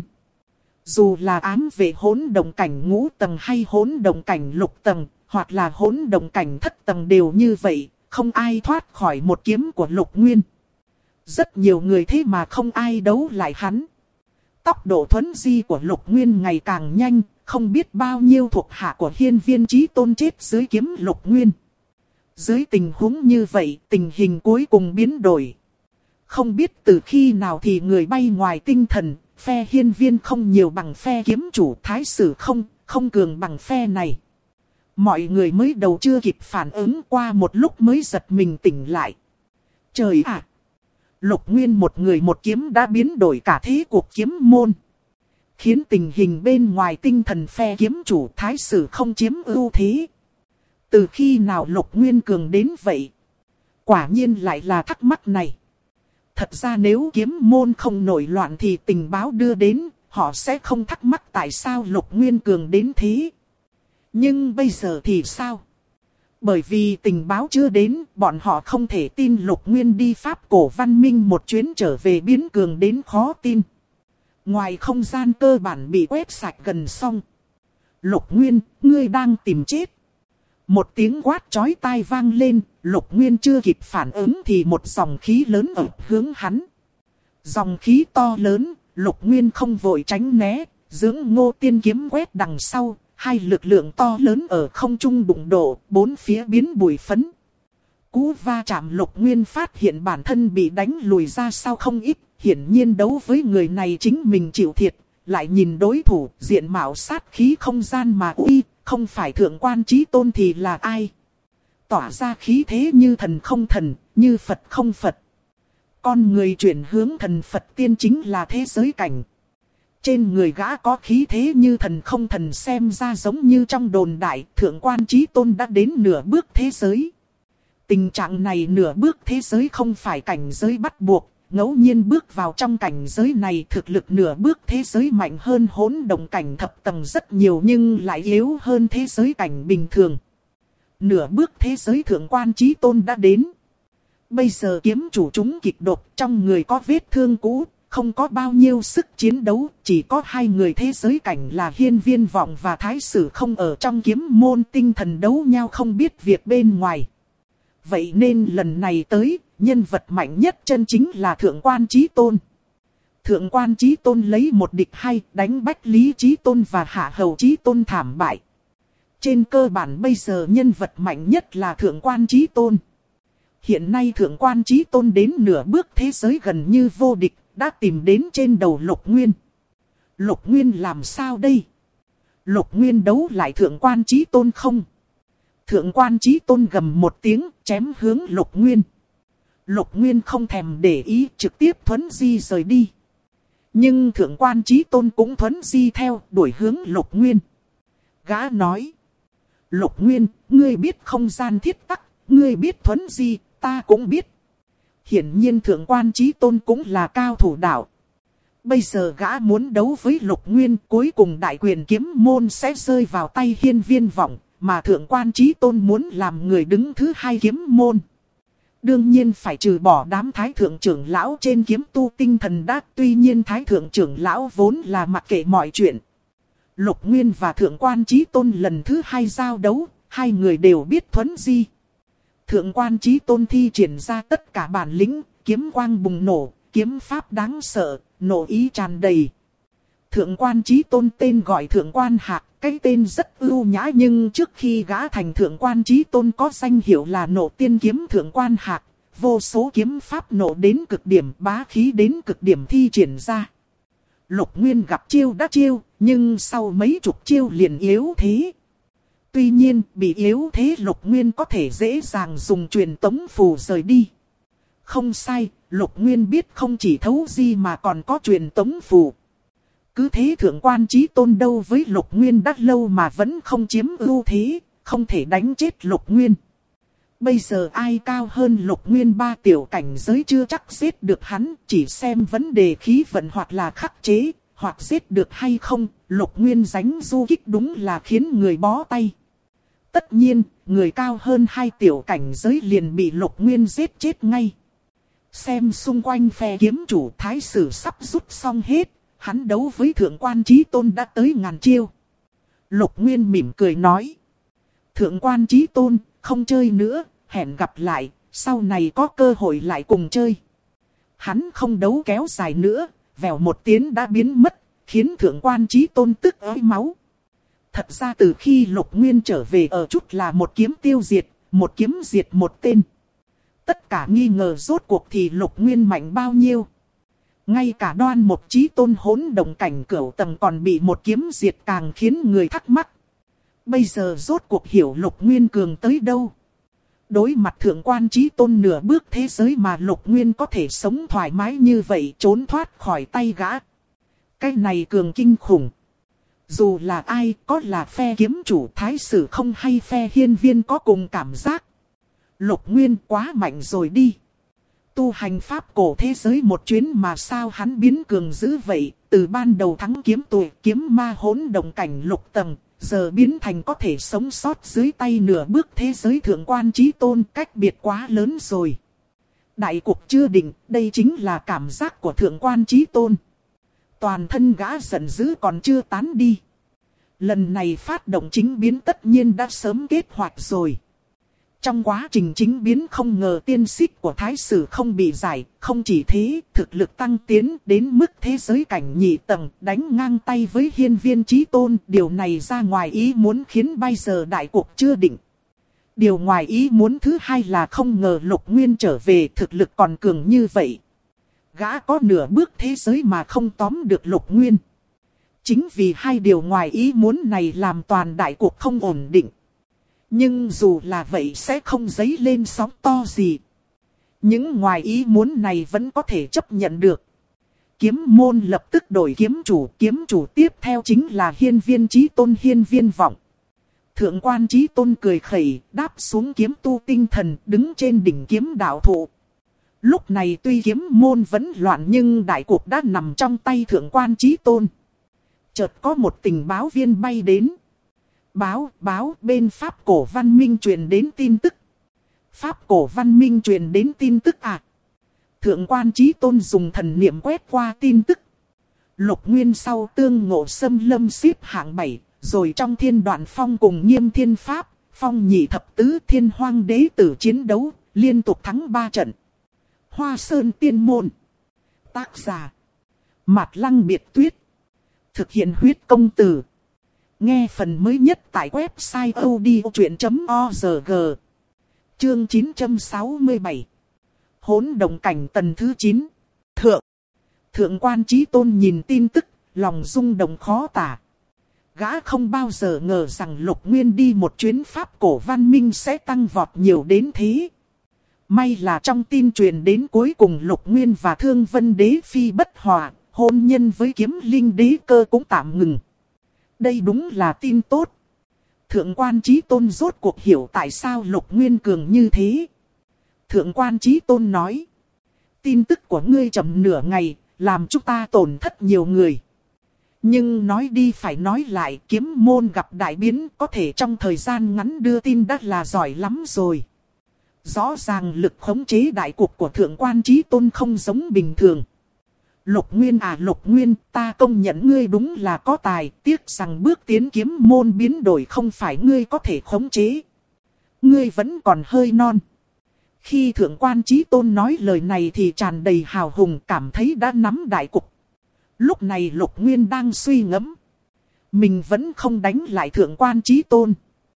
Dù là ám vệ hỗn động cảnh ngũ tầng hay hỗn động cảnh lục tầng, hoặc là hỗn động cảnh thất tầng đều như vậy, không ai thoát khỏi một kiếm của Lục Nguyên. Rất nhiều người thế mà không ai đấu lại hắn. Tốc độ thuấn di của Lục Nguyên ngày càng nhanh, không biết bao nhiêu thuộc hạ của Hiên Viên Chí Tôn chết dưới kiếm Lục Nguyên. Dưới tình huống như vậy, tình hình cuối cùng biến đổi. Không biết từ khi nào thì người bay ngoài tinh thần, phe Hiên Viên không nhiều bằng phe kiếm chủ Thái Sử không cường bằng phe này. Mọi người mới đầu chưa kịp phản ứng, qua một lúc mới giật mình tỉnh lại. Trời ạ! Lục Nguyên một người một kiếm đã biến đổi cả thế cuộc kiếm môn. Khiến tình hình bên ngoài tinh thần phe kiếm chủ Thái Sử không chiếm ưu thế. Từ khi nào Lục Nguyên cường đến vậy? Quả nhiên lại là thắc mắc này. Thật ra nếu kiếm môn không nổi loạn thì tình báo đưa đến, họ sẽ không thắc mắc tại sao Lục Nguyên cường đến thế. Nhưng bây giờ thì sao? Bởi vì tình báo chưa đến, bọn họ không thể tin Lục Nguyên đi Pháp cổ văn minh một chuyến trở về biến cường đến khó tin. Ngoài không gian cơ bản bị quét sạch gần xong. Lục Nguyên, ngươi đang tìm chết. Một tiếng quát chói tai vang lên, Lục Nguyên chưa kịp phản ứng thì một dòng khí lớn ập hướng hắn. Dòng khí to lớn, Lục Nguyên không vội tránh né, dưỡng Ngô Tiên kiếm quét đằng sau, hai lực lượng to lớn ở không trung đụng độ, bốn phía biến bụi phấn. Cú va chạm Lục Nguyên phát hiện bản thân bị đánh lùi ra sau không ít. Hiển nhiên đấu với người này chính mình chịu thiệt. Lại nhìn đối thủ diện mạo sát khí không gian mà uy, không phải thượng quan chí tôn thì là ai? Tỏa ra khí thế như thần không thần, như Phật không Phật. Con người chuyển hướng thần Phật tiên chính là thế giới cảnh. Trên người gã có khí thế như thần không thần, xem ra giống như trong đồn đại thượng quan chí tôn đã đến nửa bước thế giới. Tình trạng này nửa bước thế giới không phải cảnh giới bắt buộc, ngẫu nhiên bước vào trong cảnh giới này thực lực nửa bước thế giới mạnh hơn hỗn động cảnh thập tầng rất nhiều nhưng lại yếu hơn thế giới cảnh bình thường. Nửa bước thế giới thượng quan chí tôn đã đến. Bây giờ kiếm chủ chúng kịch độc, trong người có vết thương cũ, không có bao nhiêu sức chiến đấu, chỉ có hai người thế giới cảnh là Hiên Viên Vọng và Thái Sử không ở trong kiếm môn tinh thần đấu nhau không biết việc bên ngoài. Vậy nên lần này tới, nhân vật mạnh nhất chân chính là thượng quan chí tôn. Thượng quan chí tôn lấy một địch hai, đánh Bách Lý chí tôn và Hạ Hầu chí tôn thảm bại. Trên cơ bản bây giờ nhân vật mạnh nhất là thượng quan chí tôn. Hiện nay thượng quan chí tôn đến nửa bước thế giới gần như vô địch, đã tìm đến trên đầu Lục Nguyên. Lục Nguyên làm sao đây? Lục Nguyên đấu lại thượng quan chí tôn không? Thượng quan chí tôn gầm một tiếng, chém hướng Lục Nguyên. Lục Nguyên không thèm để ý, trực tiếp thuấn di rời đi. Nhưng thượng quan chí tôn cũng thuấn di theo, đuổi hướng Lục Nguyên. Gã nói: Lục Nguyên, ngươi biết không gian thiết tắc, ngươi biết thuấn di, ta cũng biết. Hiển nhiên thượng quan chí tôn cũng là cao thủ đạo. Bây giờ gã muốn đấu với Lục Nguyên, cuối cùng đại quyền kiếm môn sẽ rơi vào tay Hiên Viên Vọng, mà thượng quan chí tôn muốn làm người đứng thứ hai kiếm môn. Đương nhiên phải trừ bỏ đám thái thượng trưởng lão trên kiếm tu tinh thần đát, tuy nhiên thái thượng trưởng lão vốn là mặc kệ mọi chuyện. Lục Nguyên và thượng quan chí tôn lần thứ hai giao đấu, hai người đều biết thuấn di. Thượng quan chí tôn thi triển ra tất cả bản lĩnh, kiếm quang bùng nổ, kiếm pháp đáng sợ, nộ ý tràn đầy. Thượng quan chí tôn tên gọi thượng quan Hạc, cái tên rất ưu nhã nhưng trước khi gã thành thượng quan chí tôn có danh hiệu là nộ tiên kiếm thượng quan Hạc. Vô số kiếm pháp nộ đến cực điểm, bá khí đến cực điểm thi triển ra. Lục Nguyên gặp chiêu đã chiêu, nhưng sau mấy chục chiêu liền yếu thế. Tuy nhiên, bị yếu thế Lục Nguyên có thể dễ dàng dùng truyền tống phù rời đi. Không sai, Lục Nguyên biết không chỉ thấu di mà còn có truyền tống phù. Cứ thế thượng quan chí tôn đâu với Lục Nguyên đã lâu mà vẫn không chiếm ưu thế, không thể đánh chết Lục Nguyên. Bây giờ ai cao hơn Lục Nguyên 3 tiểu cảnh giới chưa chắc giết được hắn, chỉ xem vấn đề khí vận hoặc là khắc chế, hoặc giết được hay không, Lục Nguyên đánh du kích đúng là khiến người bó tay. Tất nhiên, người cao hơn 2 tiểu cảnh giới liền bị Lục Nguyên giết chết ngay. Xem xung quanh phe kiếm chủ Thái Sử sắp rút xong hết, hắn đấu với thượng quan chí tôn đã tới ngàn chiêu. Lục Nguyên mỉm cười nói: Thượng quan chí tôn, không chơi nữa, hẹn gặp lại, sau này có cơ hội lại cùng chơi. Hắn không đấu kéo dài nữa, vèo một tiếng đã biến mất, khiến thượng quan chí tôn tức ói máu. Thật ra từ khi Lục Nguyên trở về ở chút là một kiếm tiêu diệt, một kiếm diệt một tên. Tất cả nghi ngờ rốt cuộc thì Lục Nguyên mạnh bao nhiêu. Ngay cả Đoan một chí tôn hỗn động cảnh cửu tầng còn bị một kiếm diệt càng khiến người thắc mắc. Bây giờ rốt cuộc hiểu Lục Nguyên cường tới đâu. Đối mặt thượng quan chí tôn nửa bước thế giới mà Lục Nguyên có thể sống thoải mái như vậy, trốn thoát khỏi tay gã. Cái này cường kinh khủng. Dù là ai, có là phe kiếm chủ Thái Sử không hay phe Hiên Viên có cùng cảm giác. Lục Nguyên quá mạnh rồi đi. Tu hành pháp cổ thế giới một chuyến mà sao hắn biến cường dữ vậy. Từ ban đầu thắng kiếm tuổi kiếm ma hỗn động cảnh lục tầng, giờ biến thành có thể sống sót dưới tay nửa bước thế giới thượng quan chí tôn, cách biệt quá lớn rồi. Đại cục chưa định, đây chính là cảm giác của thượng quan chí tôn. Toàn thân gã giận dữ còn chưa tán đi. Lần này phát động chính biến tất nhiên đã sớm kết hoạch rồi. Trong quá trình chính biến không ngờ tiên xích của Thái Sử không bị giải, không chỉ thế, thực lực tăng tiến đến mức thế giới cảnh nhị tầng, đánh ngang tay với Hiên Viên chí tôn, điều này ra ngoài ý muốn khiến bây giờ đại cuộc chưa định. Điều ngoài ý muốn thứ hai là không ngờ Lục Nguyên trở về thực lực còn cường như vậy. Gã có nửa bước thế giới mà không tóm được Lục Nguyên. Chính vì hai điều ngoài ý muốn này làm toàn đại cuộc không ổn định. Nhưng dù là vậy sẽ không dấy lên sóng to gì. Những ngoài ý muốn này vẫn có thể chấp nhận được. Kiếm môn lập tức đổi kiếm chủ tiếp theo chính là Hiên Viên Chí Tôn Hiên Viên Vọng. Thượng quan Chí Tôn cười khẩy, đáp xuống kiếm tu tinh thần, đứng trên đỉnh kiếm đạo thụ. Lúc này tuy kiếm môn vẫn loạn nhưng đại cuộc đã nằm trong tay thượng quan Chí Tôn. Chợt có một tình báo viên bay đến. Báo bên Pháp cổ văn minh truyền đến tin tức. Pháp cổ văn minh truyền đến tin tức à? Thượng quan Chí Tôn dùng thần niệm quét qua tin tức. Lục Nguyên sau tương ngộ xâm lâm xếp hạng 7, rồi trong thiên đoạn phong cùng Nghiêm Thiên Pháp, phong nhị thập tứ thiên hoang đế tử chiến đấu, liên tục thắng 3 trận. Hoa Sơn Tiên Môn. Tác giả Mạt Lăng Biệt Tuyết. Thực hiện huyết công từ. Nghe phần mới nhất tại website odchuyện.org. Chương 967. Hỗn động cảnh tầng thứ 9. Thượng quan Chí Tôn nhìn tin tức, lòng rung động khó tả. Gã không bao giờ ngờ rằng Lục Nguyên đi một chuyến Pháp cổ văn minh sẽ tăng vọt nhiều đến thế. May là trong tin truyền đến cuối cùng Lục Nguyên và Thương Vân Đế Phi bất hòa, hôn nhân với Kiếm Linh Đế Cơ cũng tạm ngừng. Đây đúng là tin tốt. Thượng quan Chí Tôn rốt cuộc hiểu tại sao Lục Nguyên cường như thế. Thượng quan Chí Tôn nói. Tin tức của ngươi chậm nửa ngày, làm chúng ta tổn thất nhiều người. Nhưng nói đi phải nói lại, kiếm môn gặp đại biến, có thể trong thời gian ngắn đưa tin đã là giỏi lắm rồi. Rõ ràng lực khống chế đại cuộc của thượng quan Chí Tôn không giống bình thường. Lục Nguyên, ta công nhận ngươi đúng là có tài, tiếc rằng bước tiến kiếm môn biến đổi không phải ngươi có thể khống chế. Ngươi vẫn còn hơi non. Khi thượng quan Chí Tôn nói lời này thì tràn đầy hào hùng, cảm thấy đã nắm đại cục. Lúc này Lục Nguyên đang suy ngẫm. Mình vẫn không đánh lại thượng quan Chí Tôn.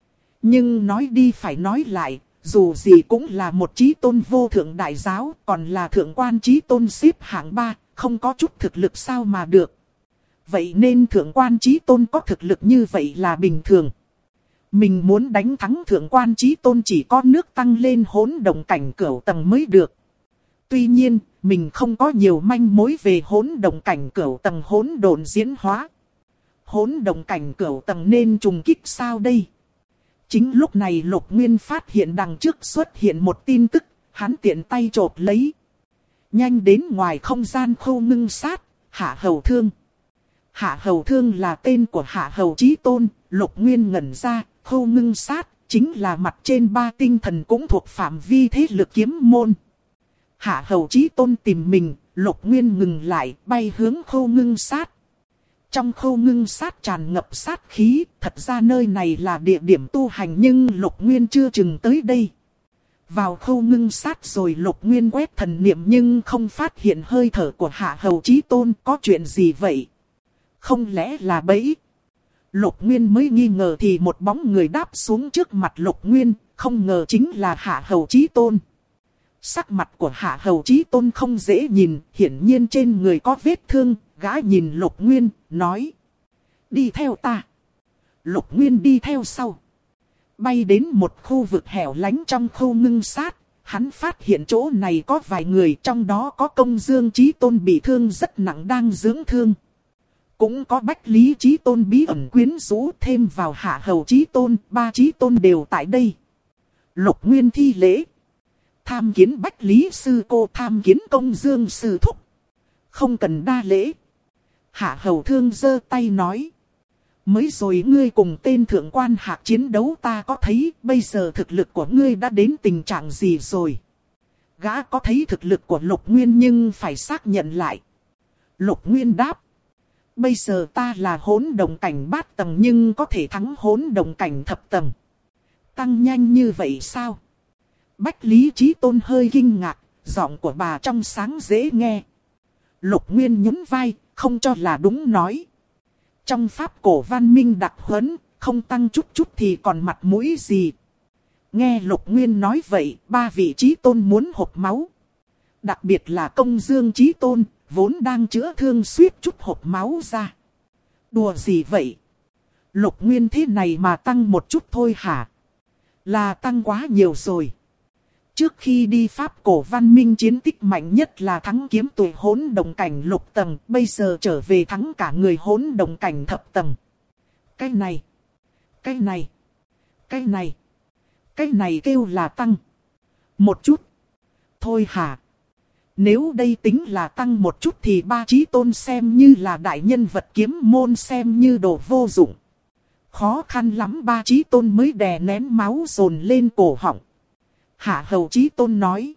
Nhưng nói đi phải nói lại, dù gì cũng là một Chí Tôn vô thượng đại giáo, còn là thượng quan Chí Tôn xếp hạng 3, không có chút thực lực sao mà được. Vậy nên thượng quan Chí Tôn có thực lực như vậy là bình thường. Mình muốn đánh thắng thượng quan Chí Tôn chỉ có nước tăng lên hỗn động cảnh cửu tầng mới được. Tuy nhiên, mình không có nhiều manh mối về hỗn động cảnh cửu tầng hỗn độn diễn hóa. Hỗn động cảnh cửu tầng nên trùng kích sao đây? Chính lúc này Lục Nguyên phát hiện đằng trước xuất hiện một tin tức, hắn tiện tay chộp lấy. Nhanh đến ngoài không gian Khâu Ngưng Sát, Hạ Hầu Thương. Hạ Hầu Thương là tên của Hạ Hầu Chí Tôn, Lục Nguyên ngẩn ra, Khâu Ngưng Sát chính là mặt trên 3 tinh thần cũng thuộc phạm vi thế lực kiếm môn. Hạ Hầu Chí Tôn tìm mình, Lục Nguyên ngừng lại, bay hướng Khâu Ngưng Sát. Trong Khâu Ngưng Sát tràn ngập sát khí, thật ra nơi này là địa điểm tu hành nhưng Lục Nguyên chưa chừng tới đây. Vào Khâu Ngưng Sát rồi Lục Nguyên quét thần niệm nhưng không phát hiện hơi thở của Hạ Hầu Chí Tôn, có chuyện gì vậy? Không lẽ là bẫy? Lục Nguyên mới nghi ngờ thì một bóng người đáp xuống trước mặt Lục Nguyên, không ngờ chính là Hạ Hầu Chí Tôn. Sắc mặt của Hạ Hầu Chí Tôn không dễ nhìn, hiển nhiên trên người có vết thương, gã nhìn Lục Nguyên, nói. Đi theo ta. Lục Nguyên đi theo sau. Bay đến một khu vực hẻo lánh trong Khâu Ngưng Sát, hắn phát hiện chỗ này có vài người, trong đó có Công Dương Chí Tôn bị thương rất nặng đang dưỡng thương. Cũng có Bách Lý Chí Tôn bí ẩn quyến rũ, thêm vào Hạ Hầu Chí Tôn, 3 Chí Tôn đều tại đây. Lục Nguyên thi lễ. Tham kiến Bách Lý sư cô, tham kiến Công Dương sư thúc. Không cần đa lễ. Hạ Hầu Thương giơ tay nói. Mới rồi ngươi cùng tên thượng quan Hạc chiến đấu ta có thấy, bây giờ thực lực của ngươi đã đến tình trạng gì rồi? Gã có thấy thực lực của Lục Nguyên nhưng phải xác nhận lại. Lục Nguyên đáp. Bây giờ ta là hỗn động cảnh 8 tầng nhưng có thể thắng hỗn động cảnh thập tầng. Tăng nhanh như vậy sao? Bách Lý Chí Tôn hơi kinh ngạc, giọng của bà trong sáng dễ nghe. Lục Nguyên nhún vai, không cho là đúng nói. Trong pháp cổ văn minh đặc huấn, không tăng chút chút thì còn mặt mũi gì. Nghe Lục Nguyên nói vậy, ba vị Chí Tôn muốn hộc máu. Đặc biệt là Công Dương Chí Tôn, vốn đang chữa thương suýt chút hộc máu ra. Đùa gì vậy? Lục Nguyên thế này mà tăng một chút thôi hả? Là tăng quá nhiều rồi. Trước khi đi Pháp cổ văn minh chiến tích mạnh nhất là thắng kiếm tuổi hỗn động cảnh lục tầng, bây giờ trở về thắng cả người hỗn động cảnh thập tầng. Cái này kêu là tăng. Một chút. Thôi hả? Nếu đây tính là tăng một chút thì ba Chí Tôn xem như là đại nhân vật kiếm môn xem như đồ vô dụng. Khó khăn lắm ba Chí Tôn mới đè nén máu dồn lên cổ họng. Hạ Hầu Chí Tôn nói.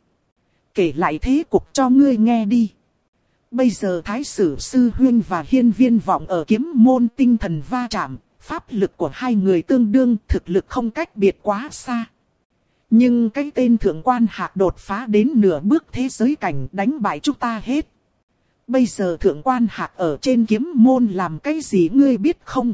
Kể lại thế cục cho ngươi nghe đi. Bây giờ Thái Sử Sư Huynh và Hiên Viên Vọng ở kiếm môn tinh thần va chạm. Pháp lực của hai người tương đương, thực lực không cách biệt quá xa. Nhưng cái tên Thượng Quan Hạc đột phá đến nửa bước thế giới cảnh đánh bại chúng ta hết. Bây giờ Thượng Quan Hạc ở trên kiếm môn làm cái gì ngươi biết không?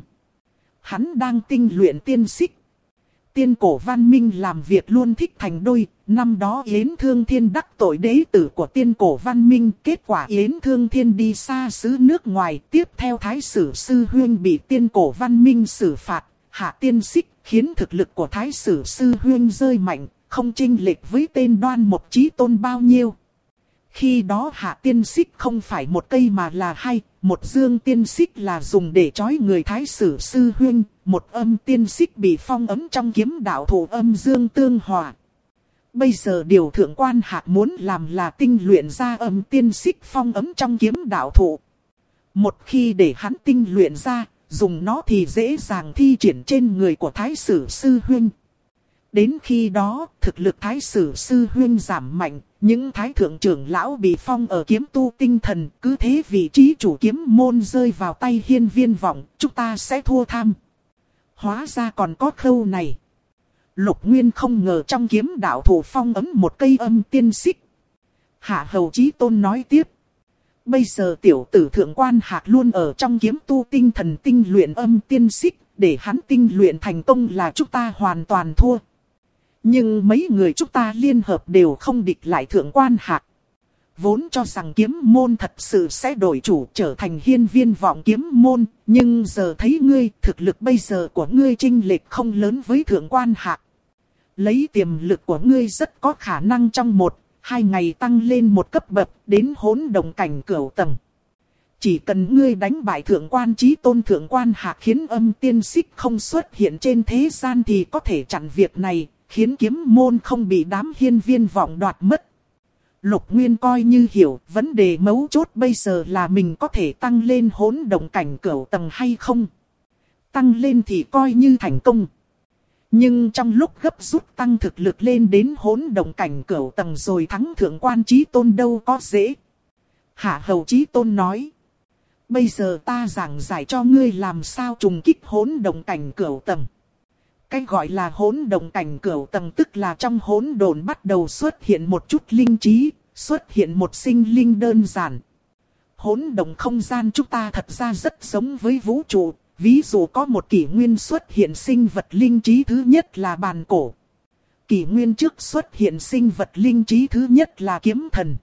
Hắn đang tinh luyện tiên xích. Tiên cổ văn minh làm việc luôn thích thành đôi. Năm đó Yến Thương Thiên đắc tội đế tử của tiên cổ văn minh. Kết quả Yến Thương Thiên đi xa xứ nước ngoài. Tiếp theo Thái Sử Sư Huynh bị tiên cổ văn minh xử phạt. Hạ tiên xích khiến thực lực của Thái Sử Sư Huynh rơi mạnh. Không chênh lệch với tên Đoan Mộc Chí Tôn bao nhiêu. Khi đó hạ tiên xích không phải một cây mà là hai. Một dương tiên xích là dùng để trói người Thái Sử Sư Huynh. Một âm tiên xích bị phong ấn trong kiếm đạo thủ âm dương tương hòa. Bây giờ điều Thượng Quan Hạc muốn làm là tinh luyện ra âm tiên xích phong ấn trong kiếm đạo thủ. Một khi để hắn tinh luyện ra, dùng nó thì dễ dàng thi triển trên người của Thái Sử Sư Huynh. Đến khi đó, thực lực Thái Sử Sư Huynh giảm mạnh, những Thái Thượng trưởng lão bị phong ở kiếm tu tinh thần, cứ thế vị trí chủ kiếm môn rơi vào tay Hiên Viên Vọng, chúng ta sẽ thua tham. Hóa ra còn có khâu này. Lục Nguyên không ngờ trong kiếm đạo thủ phong ấn một cây âm tiên xích. Hạ Hầu Chí Tôn nói tiếp. Bây giờ tiểu tử Thượng Quan Hạc luôn ở trong kiếm tu tinh thần tinh luyện âm tiên xích, để hắn tinh luyện thành công là chúng ta hoàn toàn thua. Nhưng mấy người chúng ta liên hợp đều không địch lại Thượng Quan Hạc. Vốn cho rằng kiếm môn thật sự sẽ đổi chủ trở thành Hiên Viên Vọng kiếm môn. Nhưng giờ thấy ngươi, thực lực bây giờ của ngươi chênh lệch không lớn với Thượng Quan Hạc. Lấy tiềm lực của ngươi rất có khả năng trong 1-2 ngày tăng lên một cấp bậc đến hỗn động cảnh cửu tầng. Chỉ cần ngươi đánh bại Thượng Quan Chí Tôn Thượng Quan Hạc khiến âm tiên xích không xuất hiện trên thế gian thì có thể chặn việc này, khiến kiếm môn không bị đám Hiên Viên Vọng đoạt mất. Lục Nguyên coi như hiểu vấn đề mấu chốt bây giờ là mình có thể tăng lên hỗn động cảnh cửu tầng hay không. Tăng lên thì coi như thành công. Nhưng trong lúc gấp rút tăng thực lực lên đến hỗn động cảnh cửu tầng rồi thắng Thượng Quan Chí Tôn đâu có dễ. Hạ Hầu Chí Tôn nói. Bây giờ ta giảng giải cho ngươi làm sao trùng kích hỗn động cảnh cửu tầng. Cái gọi là hỗn động cảnh cửu tầng tức là trong hỗn độn bắt đầu xuất hiện một chút linh trí, xuất hiện một sinh linh đơn giản. Hỗn động không gian chúng ta thật ra rất giống với vũ trụ, ví dụ có một kỷ nguyên xuất hiện sinh vật linh trí thứ nhất là bàn cổ. Kỷ nguyên trước xuất hiện sinh vật linh trí thứ nhất là kiếm thần.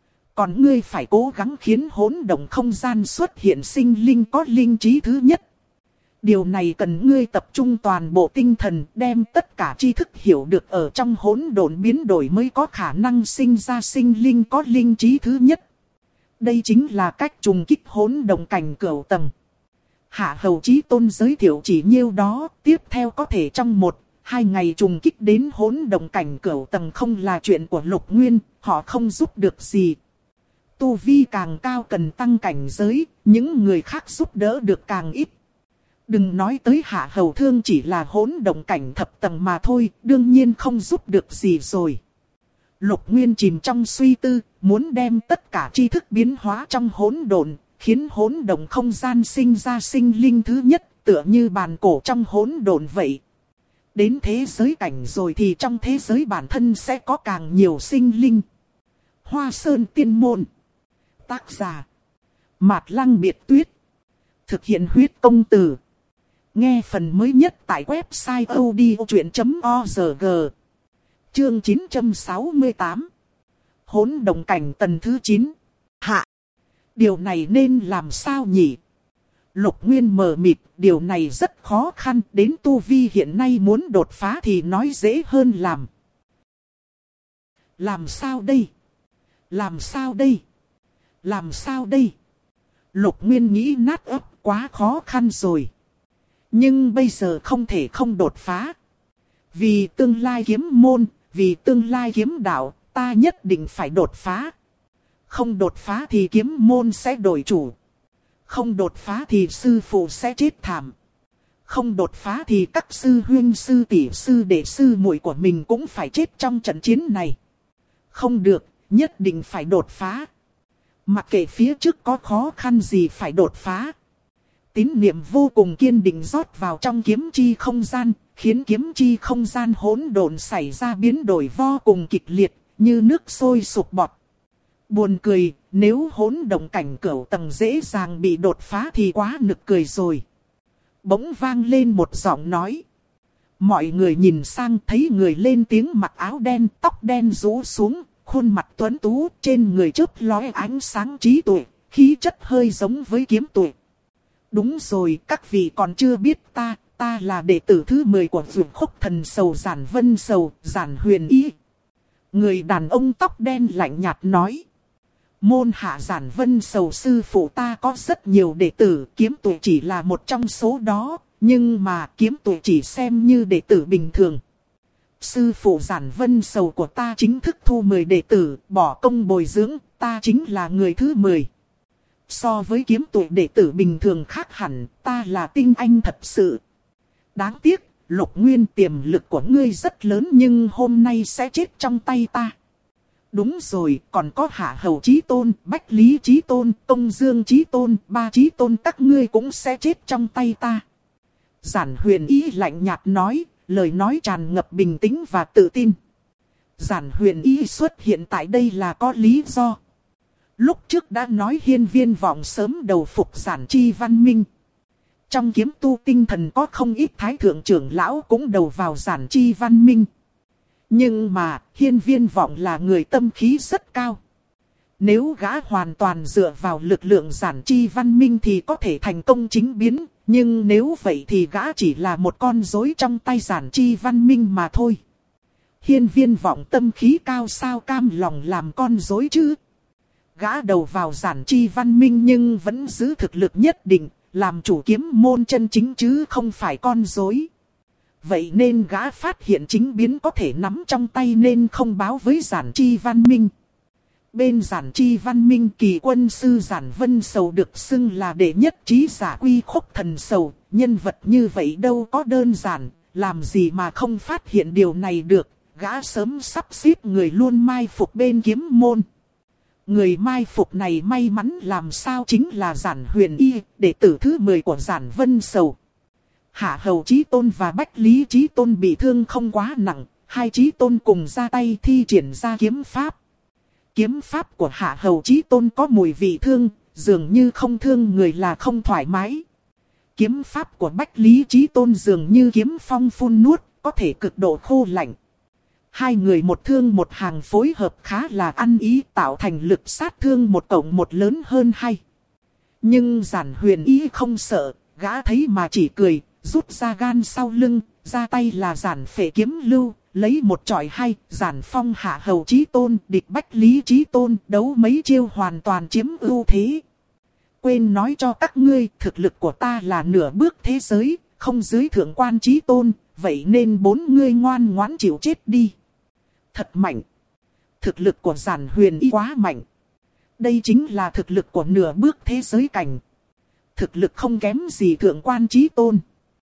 Còn ngươi phải cố gắng khiến hỗn động không gian xuất hiện sinh linh có linh trí thứ nhất. Điều này cần ngươi tập trung toàn bộ tinh thần, đem tất cả tri thức hiểu được ở trong hỗn độn biến đổi mới có khả năng sinh ra sinh linh có linh trí thứ nhất. Đây chính là cách trùng kích hỗn động cảnh cửu tầng. Hạ Hầu Chí Tôn giới thiệu chỉ nhiêu đó, tiếp theo có thể trong 1-2 ngày trùng kích đến hỗn động cảnh cửu tầng không là chuyện của Lục Nguyên, họ không giúp được gì. Tu vi càng cao cần tăng cảnh giới, những người khác giúp đỡ được càng ít. Đừng nói tới Hạ Hầu Thương chỉ là hỗn động cảnh thập tầng mà thôi, đương nhiên không giúp được gì rồi. Lục Nguyên chìm trong suy tư, muốn đem tất cả tri thức biến hóa trong hỗn độn, khiến hỗn động không gian sinh ra sinh linh thứ nhất, tựa như bàn cổ trong hỗn độn vậy. Đến thế giới cảnh rồi thì trong thế giới bản thân sẽ có càng nhiều sinh linh. Hoa Sơn Tiên Môn. Tác giả Mạt Lăng Biệt Tuyết. Thực hiện huyết công từ. Nghe phần mới nhất tại website odchuyện.org. Chương 968. Hỗn động cảnh tầng thứ 9. Hạ. Điều này nên làm sao nhỉ? Lục Nguyên mờ mịt, điều này rất khó khăn, đến tu vi hiện nay muốn đột phá thì nói dễ hơn làm. Làm sao đây? Làm sao đây? Làm sao đây? Lục Nguyên nghĩ nát ấp, quá khó khăn rồi. Nhưng bây giờ không thể không đột phá. Vì tương lai kiếm môn, vì tương lai kiếm đạo, ta nhất định phải đột phá. Không đột phá thì kiếm môn sẽ đổi chủ. Không đột phá thì sư phụ sẽ chết thảm. Không đột phá thì các sư huynh sư tỷ sư đệ sư muội của mình cũng phải chết trong trận chiến này. Không được, nhất định phải đột phá. Mặc kệ phía trước có khó khăn gì phải đột phá. Tín niệm vô cùng kiên định rót vào trong kiếm chi không gian, khiến kiếm chi không gian hỗn độn xảy ra biến đổi vô cùng kịch liệt, như nước sôi sục bọt. Buồn cười, nếu hỗn động cảnh cửu tầng dễ dàng bị đột phá thì quá nực cười rồi. Bỗng vang lên một giọng nói. Mọi người nhìn sang thấy người lên tiếng mặc áo đen, tóc đen rũ xuống, khuôn mặt tuấn tú, trên người chớp lóe ánh sáng trí tuệ, khí chất hơi giống với kiếm tuệ. Đúng rồi, các vị còn chưa biết ta là đệ tử thứ 10 của Vượt Khúc Thần Sầu Giản Vân Sầu, Giản Huyền Y. Người đàn ông tóc đen lạnh nhạt nói. Môn hạ Giản Vân Sầu sư phụ ta có rất nhiều đệ tử, kiếm tuệ chỉ là một trong số đó, nhưng mà kiếm tuệ chỉ xem như đệ tử bình thường. Sư phụ Giản Vân Sầu của ta chính thức thu 10 đệ tử, bỏ công bồi dưỡng, ta chính là người thứ 10. So với kiếm tuệ đệ tử bình thường khác hẳn, ta là tinh anh thật sự. Đáng tiếc, Lục Nguyên, tiềm lực của ngươi rất lớn nhưng hôm nay sẽ chết trong tay ta. Đúng rồi, còn có Hạ Hầu Chí Tôn, Bách Lý Chí Tôn, Công Dương Chí Tôn, 3 Chí Tôn các ngươi cũng sẽ chết trong tay ta. Giản Huyền Y lạnh nhạt nói, lời nói tràn ngập bình tĩnh và tự tin. Giản Huyền Y xuất hiện tại đây là có lý do. Lúc trước đã nói Hiên Viên Vọng sớm đầu phục Giản Chi Văn Minh. Trong kiếm tu tinh thần có không ít thái thượng trưởng lão cũng đầu vào Giản Chi Văn Minh. Nhưng mà Hiên Viên Vọng là người tâm khí rất cao. Nếu gã hoàn toàn dựa vào lực lượng Giản Chi Văn Minh thì có thể thành công chính biến. Nhưng nếu vậy thì gã chỉ là một con rối trong tay Giản Chi Văn Minh mà thôi. Hiên Viên Vọng tâm khí cao sao cam lòng làm con rối chứ. Gã đầu vào Giản Chi Văn Minh nhưng vẫn giữ thực lực nhất định, làm chủ kiếm môn chân chính chứ không phải con rối. Vậy nên gã phát hiện chính biến có thể nắm trong tay nên không báo với Giản Chi Văn Minh. Bên Giản Chi Văn Minh, kỳ quân sư Giản Vân Sầu được xưng là đệ nhất trí giả Quy Khúc Thần Sầu. Nhân vật như vậy đâu có đơn giản, làm gì mà không phát hiện điều này được. Gã sớm sắp xếp người luôn mai phục bên kiếm môn. Người mai phục này may mắn làm sao chính là Giản Huyền Y, đệ tử thứ 10 của Giản Vân Sầu. Hạ Hầu Chí Tôn và Bách Lý Chí Tôn bị thương không quá nặng, hai Chí Tôn cùng ra tay thi triển ra kiếm pháp. Kiếm pháp của Hạ Hầu Chí Tôn có mùi vị thương, dường như không thương người là không thoải mái. Kiếm pháp của Bách Lý Chí Tôn dường như kiếm phong phun nuốt, có thể cực độ khô lạnh. Hai người một thương một hàng phối hợp khá là ăn ý, tạo thành lực sát thương một cộng một lớn hơn hai. Nhưng Giản Huyền Y không sợ, gã thấy mà chỉ cười, rút ra gan sau lưng, ra tay là Giản Phệ kiếm lưu, lấy một chọi hai, Giản Phong Hạ Hầu Chí Tôn, địch Bách Lý Chí Tôn, đấu mấy chiêu hoàn toàn chiếm ưu thế. Quên nói cho các ngươi, thực lực của ta là nửa bước thế giới, không dưới thượng quan Chí Tôn, vậy nên 4 ngươi ngoan ngoãn chịu chết đi. Thật mạnh. Thực lực của Giản Huyền Y quá mạnh. Đây chính là thực lực của nửa bước thế giới cảnh. Thực lực không kém gì thượng quan Chí Tôn.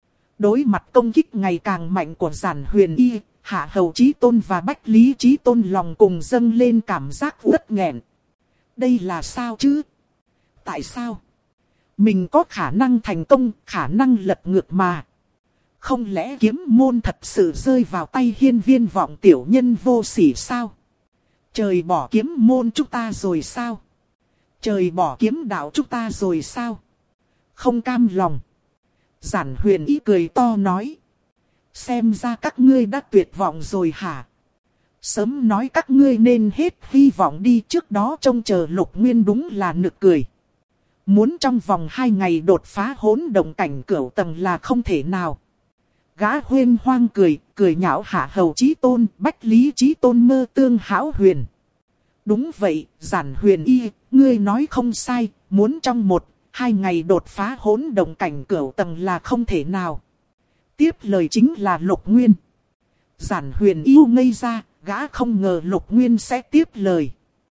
Đối mặt công kích ngày càng mạnh của Giản Huyền Y, Hạ Hầu Chí Tôn và Bách Lý Chí Tôn lòng cùng dâng lên cảm giác uất nghẹn. Đây là sao chứ? Tại sao? Mình có khả năng thành công, khả năng lật ngược mà. Không lẽ kiếm môn thật sự rơi vào tay Hiên Viên Vọng tiểu nhân vô sỉ sao? Trời bỏ kiếm môn chúng ta rồi sao? Trời bỏ kiếm đạo chúng ta rồi sao? Không cam lòng. Giản Huyền Y cười to nói. Xem ra các ngươi đã tuyệt vọng rồi hả? Sớm nói các ngươi nên hết hy vọng đi, trước đó trông chờ Lục Nguyên đúng là nực cười. Muốn trong vòng 2 ngày đột phá hỗn động cảnh cửu tầng là không thể nào. Gã huyên hoang cười nhạo Hạ Hầu Chí Tôn, Bách Lý Chí Tôn mơ tương hão huyền. Đúng vậy, Giản Huyền Y, ngươi nói không sai, muốn trong 1-2 ngày đột phá hỗn động cảnh cửu tầng là không thể nào. Tiếp lời chính là Lục Nguyên. Giản Huyền Y ngây ra, gã không ngờ Lục Nguyên sẽ tiếp lời.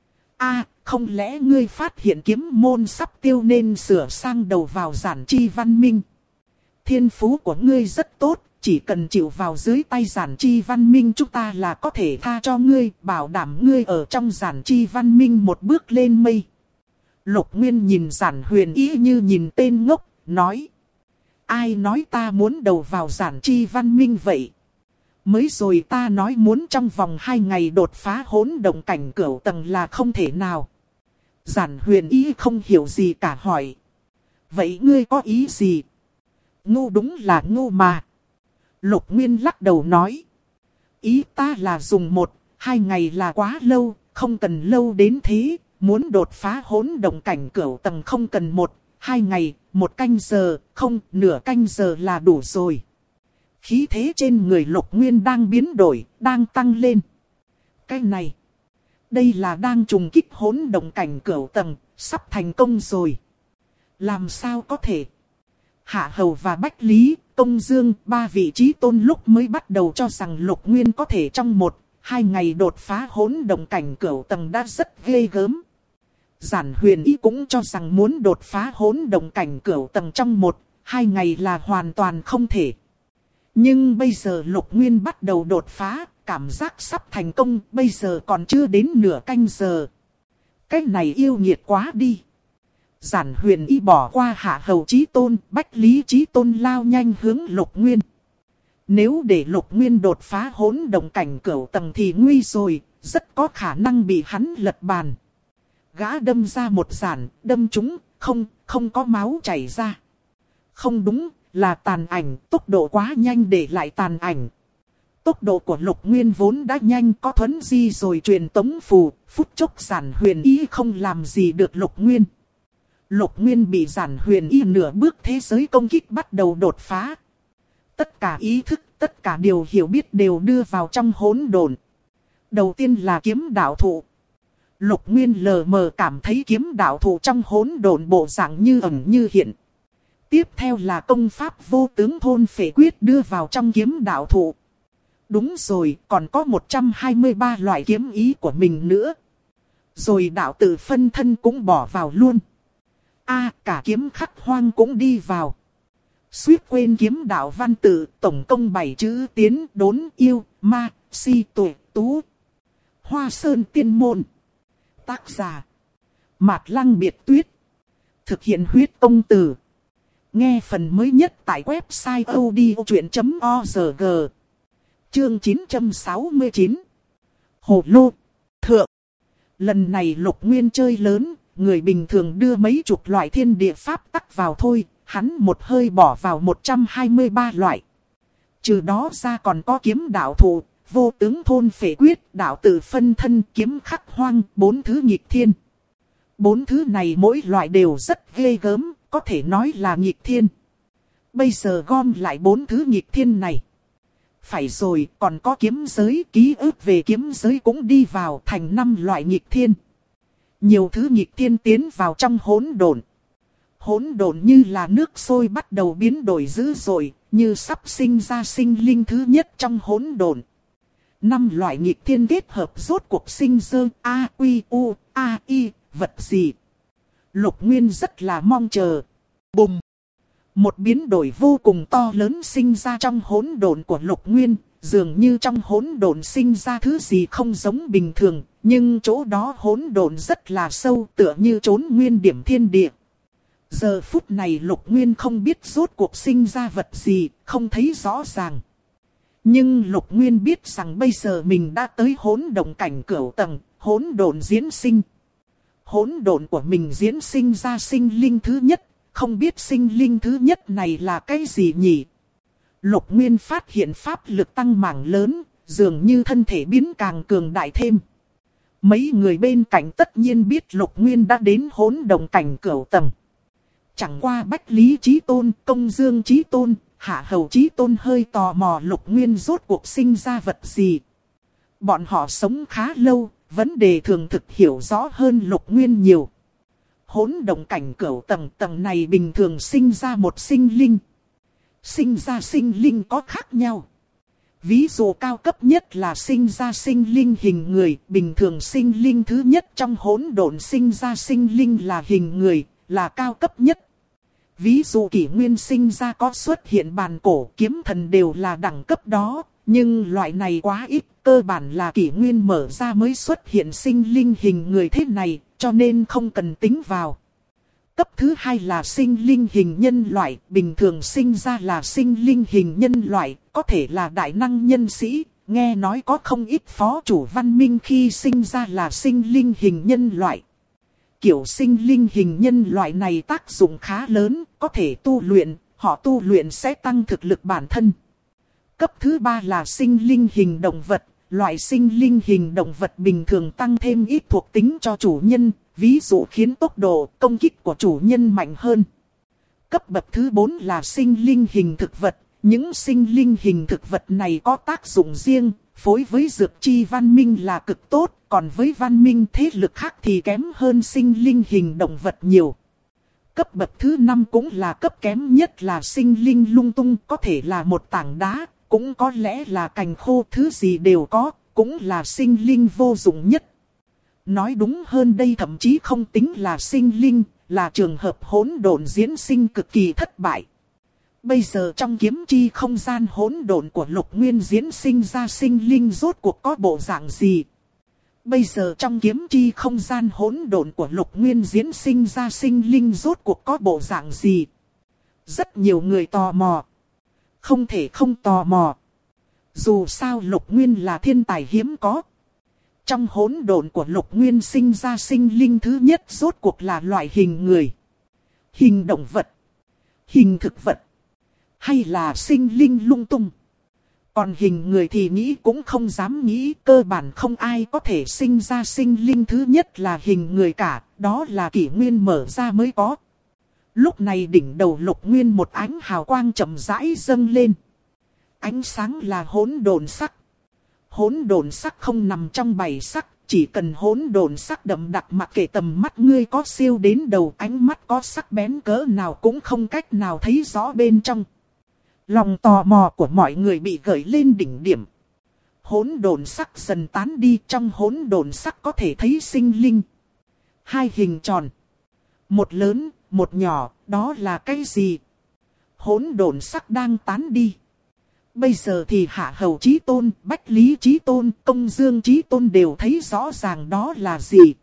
Không lẽ ngươi phát hiện kiếm môn sắp tiêu nên sửa sang đầu vào Giản Chi Văn Minh? Thiên phú của ngươi rất tốt, chỉ cần chịu vào dưới tay Giản Chi Văn Minh chúng ta là có thể tha cho ngươi, bảo đảm ngươi ở trong Giản Chi Văn Minh một bước lên mây. Lục Nguyên nhìn Giản Huyền Y như nhìn tên ngốc, nói. Ai nói ta muốn đầu vào Giản Chi Văn Minh vậy? Mới rồi ta nói muốn trong vòng 2 ngày đột phá hỗn động cảnh cửu tầng là không thể nào. Giản Huyền Y không hiểu gì cả hỏi. Vậy ngươi có ý gì? Ngu đúng là ngu mà. Lục Nguyên lắc đầu nói. Ý ta là dùng 1-2 ngày là quá lâu, không cần lâu đến thế. Muốn đột phá hỗn động cảnh cửu tầng không cần 1-2 ngày, 1 canh giờ, không, nửa canh giờ là đủ rồi. Khí thế trên người Lục Nguyên đang biến đổi, đang tăng lên. Cái này, đây là đang trùng kích hỗn động cảnh cửu tầng, sắp thành công rồi. Làm sao có thể? Hạ Hầu và Bách Lý, Công Dương, 3 vị trí tôn lúc mới bắt đầu cho rằng Lục Nguyên có thể trong 1-2 ngày đột phá hỗn động cảnh cửu tầng đã rất ghê gớm. Giản Huyền Y cũng cho rằng muốn đột phá hỗn động cảnh cửu tầng trong 1-2 ngày là hoàn toàn không thể. Nhưng bây giờ Lục Nguyên bắt đầu đột phá, cảm giác sắp thành công, bây giờ còn chưa đến nửa canh giờ. Cái này yêu nghiệt quá đi. Giản Huyền Y bỏ qua Hạ Hầu Chí Tôn, Bách Lý Chí Tôn lao nhanh hướng Lục Nguyên. Nếu để Lục Nguyên đột phá hỗn động cảnh cửu tầng thì nguy rồi, rất có khả năng bị hắn lật bàn. Gã đâm ra một giản, đâm trúng, không có máu chảy ra. Không đúng, là tàn ảnh, tốc độ quá nhanh để lại tàn ảnh. Tốc độ của Lục Nguyên vốn đã nhanh, có thuấn di rồi truyền tống phù, phút chốc Giản Huyền Y không làm gì được Lục Nguyên. Lục Nguyên bị Giản Huyền Y nửa bước thế giới công kích bắt đầu đột phá. Tất cả ý thức, tất cả điều hiểu biết đều đưa vào trong hỗn độn. Đầu tiên là kiếm đạo thụ. Lục Nguyên lờ mờ cảm thấy kiếm đạo thụ trong hỗn độn bộ dạng như ẩn như hiện. Tiếp theo là công pháp vô tướng thôn phệ quyết đưa vào trong kiếm đạo thụ. Đúng rồi, còn có 123 loại kiếm ý của mình nữa. Rồi đạo tự phân thân cũng bỏ vào luôn. Cả kiếm khắc hoang cũng đi vào. Suýt quên kiếm đạo văn tự, tổng công 7 chữ tiến, đốn, yêu, ma, si, tuệ, tú. Hoa Sơn Tiên Môn. Tác giả Mạt Lăng Biệt Tuyết. Thực hiện huyết công từ. Nghe phần mới nhất tại website odchuyện.org. Chương 969. Hồ lô thượng. Lần này Lục Nguyên chơi lớn, người bình thường đưa mấy chục loại thiên địa pháp tắc vào thôi, hắn một hơi bỏ vào 123 loại. Trừ đó ra còn có kiếm đạo thụ, vô tướng thôn phệ quyết, đạo tự phân thân, kiếm khắc hoang, 4 thứ nghịch thiên. 4 thứ này mỗi loại đều rất ghê gớm, có thể nói là nghịch thiên. Bây giờ gom lại 4 thứ nghịch thiên này. Phải rồi, còn có kiếm giới, ký ức về kiếm giới cũng đi vào thành 5 loại nghịch thiên. Nhiều thứ nghịch thiên tiến vào trong hỗn độn. Hỗn độn như là nước sôi bắt đầu biến đổi dữ dội, như sắp sinh ra sinh linh thứ nhất trong hỗn độn. 5 loại nghịch thiên kết hợp rốt cuộc sinh ra A, Quy, U, A, I, vật gì. Lục Nguyên rất là mong chờ. Bùng! Một biến đổi vô cùng to lớn sinh ra trong hỗn độn của Lục Nguyên, dường như trong hỗn độn sinh ra thứ gì không giống bình thường, nhưng chỗ đó hỗn độn rất là sâu, tựa như trốn nguyên điểm thiên địa. Giờ phút này Lục Nguyên không biết rốt cuộc sinh ra vật gì, không thấy rõ ràng. Nhưng Lục Nguyên biết rằng bây giờ mình đã tới hỗn độn cảnh cửu tầng, hỗn độn diễn sinh. Hỗn độn của mình diễn sinh ra sinh linh thứ nhất, không biết sinh linh thứ nhất này là cái gì nhỉ? Lục Nguyên phát hiện pháp lực tăng mảng lớn, dường như thân thể biến càng cường đại thêm. Mấy người bên cạnh tất nhiên biết Lục Nguyên đã đến hỗn động cảnh cửu tầng. Chẳng qua Bách Lý Chí Tôn, Công Dương Chí Tôn, Hạ Hầu Chí Tôn hơi tò mò Lục Nguyên rốt cuộc sinh ra vật gì. Bọn họ sống khá lâu, vấn đề thường thực hiểu rõ hơn Lục Nguyên nhiều. Hỗn động cảnh cửu tầng, tầng này bình thường sinh ra một sinh linh. Sinh ra sinh linh có khác nhau. Ví dụ cao cấp nhất là sinh ra sinh linh hình người, bình thường sinh linh thứ nhất trong hỗn độn sinh ra sinh linh là hình người, là cao cấp nhất. Ví dụ kỷ nguyên sinh ra có xuất hiện bàn cổ, kiếm thần đều là đẳng cấp đó, nhưng loại này quá ít, cơ bản là kỷ nguyên mở ra mới xuất hiện sinh linh hình người thế này, cho nên không cần tính vào. Cấp thứ hai là sinh linh hình nhân loại, bình thường sinh ra là sinh linh hình nhân loại, có thể là đại năng nhân sĩ, nghe nói có không ít phó chủ văn minh khi sinh ra là sinh linh hình nhân loại. Kiểu sinh linh hình nhân loại này tác dụng khá lớn, có thể tu luyện, họ tu luyện sẽ tăng thực lực bản thân. Cấp thứ ba là sinh linh hình động vật, loại sinh linh hình động vật bình thường tăng thêm ít thuộc tính cho chủ nhân, ví dụ khiến tốc độ công kích của chủ nhân mạnh hơn. Cấp bậc thứ 4 là sinh linh hình thực vật, những sinh linh hình thực vật này có tác dụng riêng, phối với dược chi văn minh là cực tốt, còn với văn minh thế lực khác thì kém hơn sinh linh hình động vật nhiều. Cấp bậc thứ 5 cũng là cấp kém nhất là sinh linh lung tung, có thể là một tảng đá, cũng có lẽ là cành khô, thứ gì đều có, cũng là sinh linh vô dụng nhất. Nói đúng hơn đây thậm chí không tính là sinh linh, là trường hợp hỗn độn diễn sinh cực kỳ thất bại. Bây giờ trong kiếm chi không gian hỗn độn của Lục Nguyên diễn sinh ra sinh linh rốt cuộc có bộ dạng gì? Bây giờ trong kiếm chi không gian hỗn độn của Lục Nguyên diễn sinh ra sinh linh rốt cuộc có bộ dạng gì? Rất nhiều người tò mò. Không thể không tò mò. Dù sao Lục Nguyên là thiên tài hiếm có. Trong hỗn độn của Lục Nguyên sinh ra sinh linh thứ nhất rốt cuộc là loại hình người, hình động vật, hình thực vật, hay là sinh linh lung tung. Còn hình người thì nghĩ cũng không dám nghĩ, cơ bản không ai có thể sinh ra sinh linh thứ nhất là hình người cả, đó là kỷ nguyên mở ra mới có. Lúc này đỉnh đầu Lục Nguyên một ánh hào quang chậm rãi dâng lên. Ánh sáng là hỗn độn sắc. Hỗn độn sắc không nằm trong 7 sắc, chỉ cần hỗn độn sắc đậm đặc, mặc kệ tầm mắt ngươi có siêu đến đầu, ánh mắt có sắc bén cỡ nào cũng không cách nào thấy rõ bên trong. Lòng tò mò của mọi người bị gợi lên đỉnh điểm. Hỗn độn sắc dần tán đi, trong hỗn độn sắc có thể thấy sinh linh. Hai hình tròn, một lớn, một nhỏ, đó là cái gì? Hỗn độn sắc đang tán đi. Bây giờ thì Hạ Hầu Chí Tôn, Bách Lý Chí Tôn, Công Dương Chí Tôn đều thấy rõ ràng đó là gì.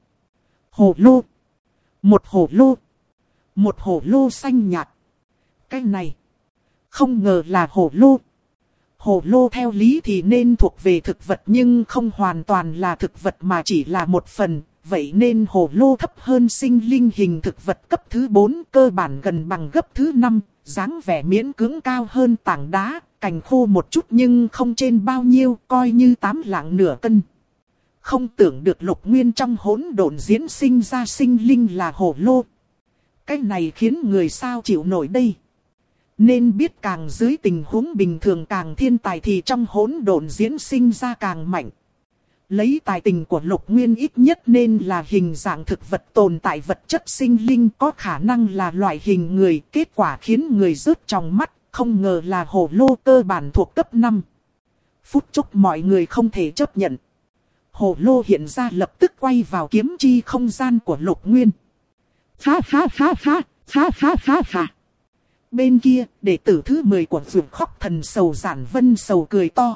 Hồ lô. Một hồ lô. Một hồ lô xanh nhạt. Cái này không ngờ là hồ lô. Hồ lô theo lý thì nên thuộc về thực vật nhưng không hoàn toàn là thực vật mà chỉ là một phần. Vậy nên hồ lô thấp hơn sinh linh hình thực vật cấp thứ 4, cơ bản gần bằng gấp thứ 5, dáng vẻ miễn cưỡng cao hơn tảng đá, cành khô một chút nhưng không trên bao nhiêu, coi như 8 lạng nửa cân. Không tưởng được Lục Nguyên trong hỗn độn diễn sinh ra sinh linh là hồ lô. Cái này khiến người sao chịu nổi đây. Nên biết càng dưới tình huống bình thường càng thiên tài thì trong hỗn độn diễn sinh ra càng mạnh. Lấy tài tình của Lục Nguyên ít nhất nên là hình dạng thực vật tồn tại vật chất sinh linh, có khả năng là loại hình người, kết quả khiến người rớt trong mắt, không ngờ là hồ lô, cơ bản thuộc cấp 5. Phút chốc mọi người không thể chấp nhận. Hồ lô hiện ra lập tức quay vào kiếm chi không gian của Lục Nguyên. Ha ha ha ha, ha ha ha ha. Bên kia, đệ tử thứ 10 của Dược Khóc Thần Sầu Giản Vân Sầu cười to.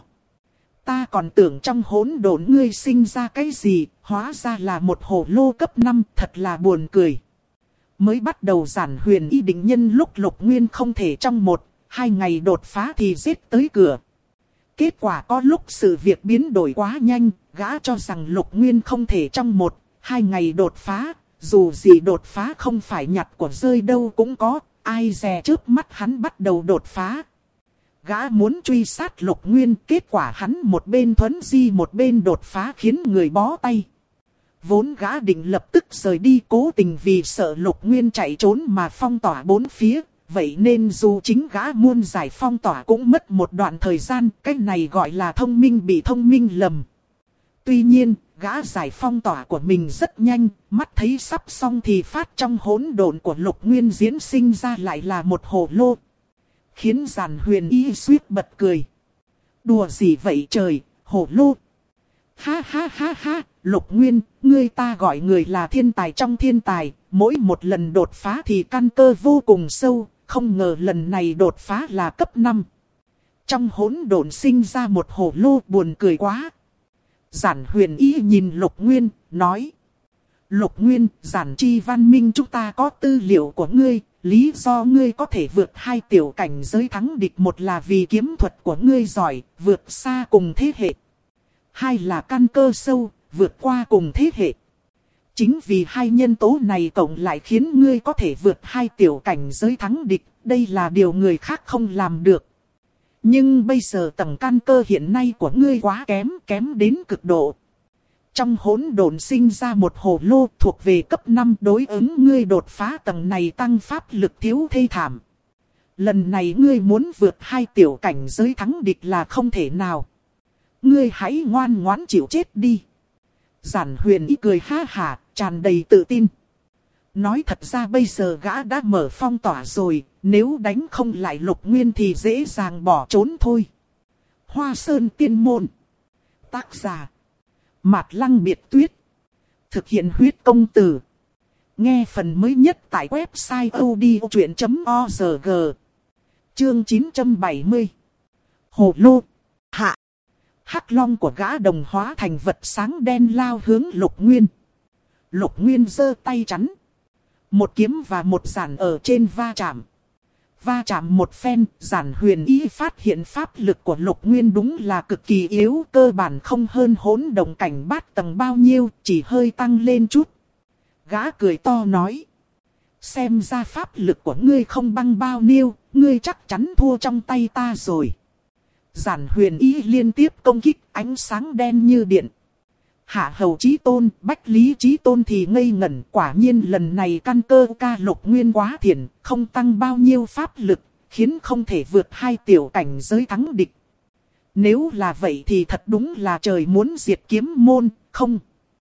Ta còn tưởng trong hỗn độn ngươi sinh ra cái gì, hóa ra là một hồ lô cấp 5, thật là buồn cười. Mới bắt đầu Giản Huyền ý định nhân lúc Lục Nguyên không thể trong 1-2 ngày đột phá thì giết tới cửa. Kết quả có lúc sự việc biến đổi quá nhanh, gã cho rằng Lục Nguyên không thể trong 1-2 ngày đột phá, dù gì đột phá không phải nhặt của rơi đâu cũng có, ai dè trước mắt hắn bắt đầu đột phá. Gã muốn truy sát Lục Nguyên, kết quả hắn một bên thuấn di một bên đột phá khiến người bó tay. Vốn gã định lập tức rời đi, cố tình vì sợ Lục Nguyên chạy trốn mà phong tỏa bốn phía. Vậy nên dù chính gã muôn giải phong tỏa cũng mất một đoạn thời gian, cái này gọi là thông minh bị thông minh lầm. Tuy nhiên, gã giải phong tỏa của mình rất nhanh, mắt thấy sắp xong thì phát trong hỗn độn của Lục Nguyên diễn sinh ra lại là một hồ lô. Khiến Giản Huyền Y suýt bật cười. Đùa gì vậy trời, hồ lô. Ha ha ha ha, Lục Nguyên, ngươi ta gọi người là thiên tài trong thiên tài, mỗi một lần đột phá thì căn cơ vô cùng sâu, không ngờ lần này đột phá là cấp 5. Trong hỗn độn sinh ra một hồ lô, buồn cười quá. Giản Huyền Y nhìn Lục Nguyên, nói. Lục Nguyên, Giản Chi Văn Minh chúng ta có tư liệu của ngươi, lý do ngươi có thể vượt 2 tiểu cảnh giới thắng địch, một là vì kiếm thuật của ngươi giỏi, vượt xa cùng thế hệ. 2 là căn cơ sâu, vượt qua cùng thế hệ. Chính vì 2 nhân tố này cộng lại khiến ngươi có thể vượt 2 tiểu cảnh giới thắng địch, đây là điều người khác không làm được. Nhưng bây giờ tầng căn cơ hiện nay của ngươi quá kém đến cực độ. Trong hỗn độn sinh ra một hồ lô thuộc về cấp 5, đối ứng ngươi đột phá tầng này tăng pháp lực thiếu thê thảm. Lần này ngươi muốn vượt 2 tiểu cảnh giới thắng địch là không thể nào. Ngươi hãy ngoan ngoãn chịu chết đi. Giản Huyền Y cười ha hả, tràn đầy tự tin. Nói thật ra bây giờ gã đã mở phong tỏa rồi, nếu đánh không lại Lục Nguyên thì dễ dàng bỏ trốn thôi. Hoa Sơn Tiên Môn. Tác giả Mạt Lăng Biệt Tuyết. Thực hiện huyết công từ. Nghe phần mới nhất tại website odchuyện.org. Chương 970. Hồ lô. Hạ. Hắc long của gã đồng hóa thành vật sáng đen lao hướng Lục Nguyên. Lục Nguyên giơ tay chắn. Một kiếm và một giản ở trên va chạm. Va chạm một phen, Giản Huyền Y phát hiện pháp lực của Lục Nguyên đúng là cực kỳ yếu, cơ bản không hơn hỗn động cảnh bát tầng bao nhiêu, chỉ hơi tăng lên chút. Gã cười to nói. Xem ra pháp lực của ngươi không bằng bao nhiêu, ngươi chắc chắn thua trong tay ta rồi. Giản Huyền Y liên tiếp công kích, ánh sáng đen như điện. Hạ Hầu Chí Tôn, Bách Lý Chí Tôn thì ngây ngẩn, quả nhiên lần này căn cơ ca Lục Nguyên quá thiện, không tăng bao nhiêu pháp lực, khiến không thể vượt 2 tiểu cảnh giới thắng địch. Nếu là vậy thì thật đúng là trời muốn diệt kiếm môn, không?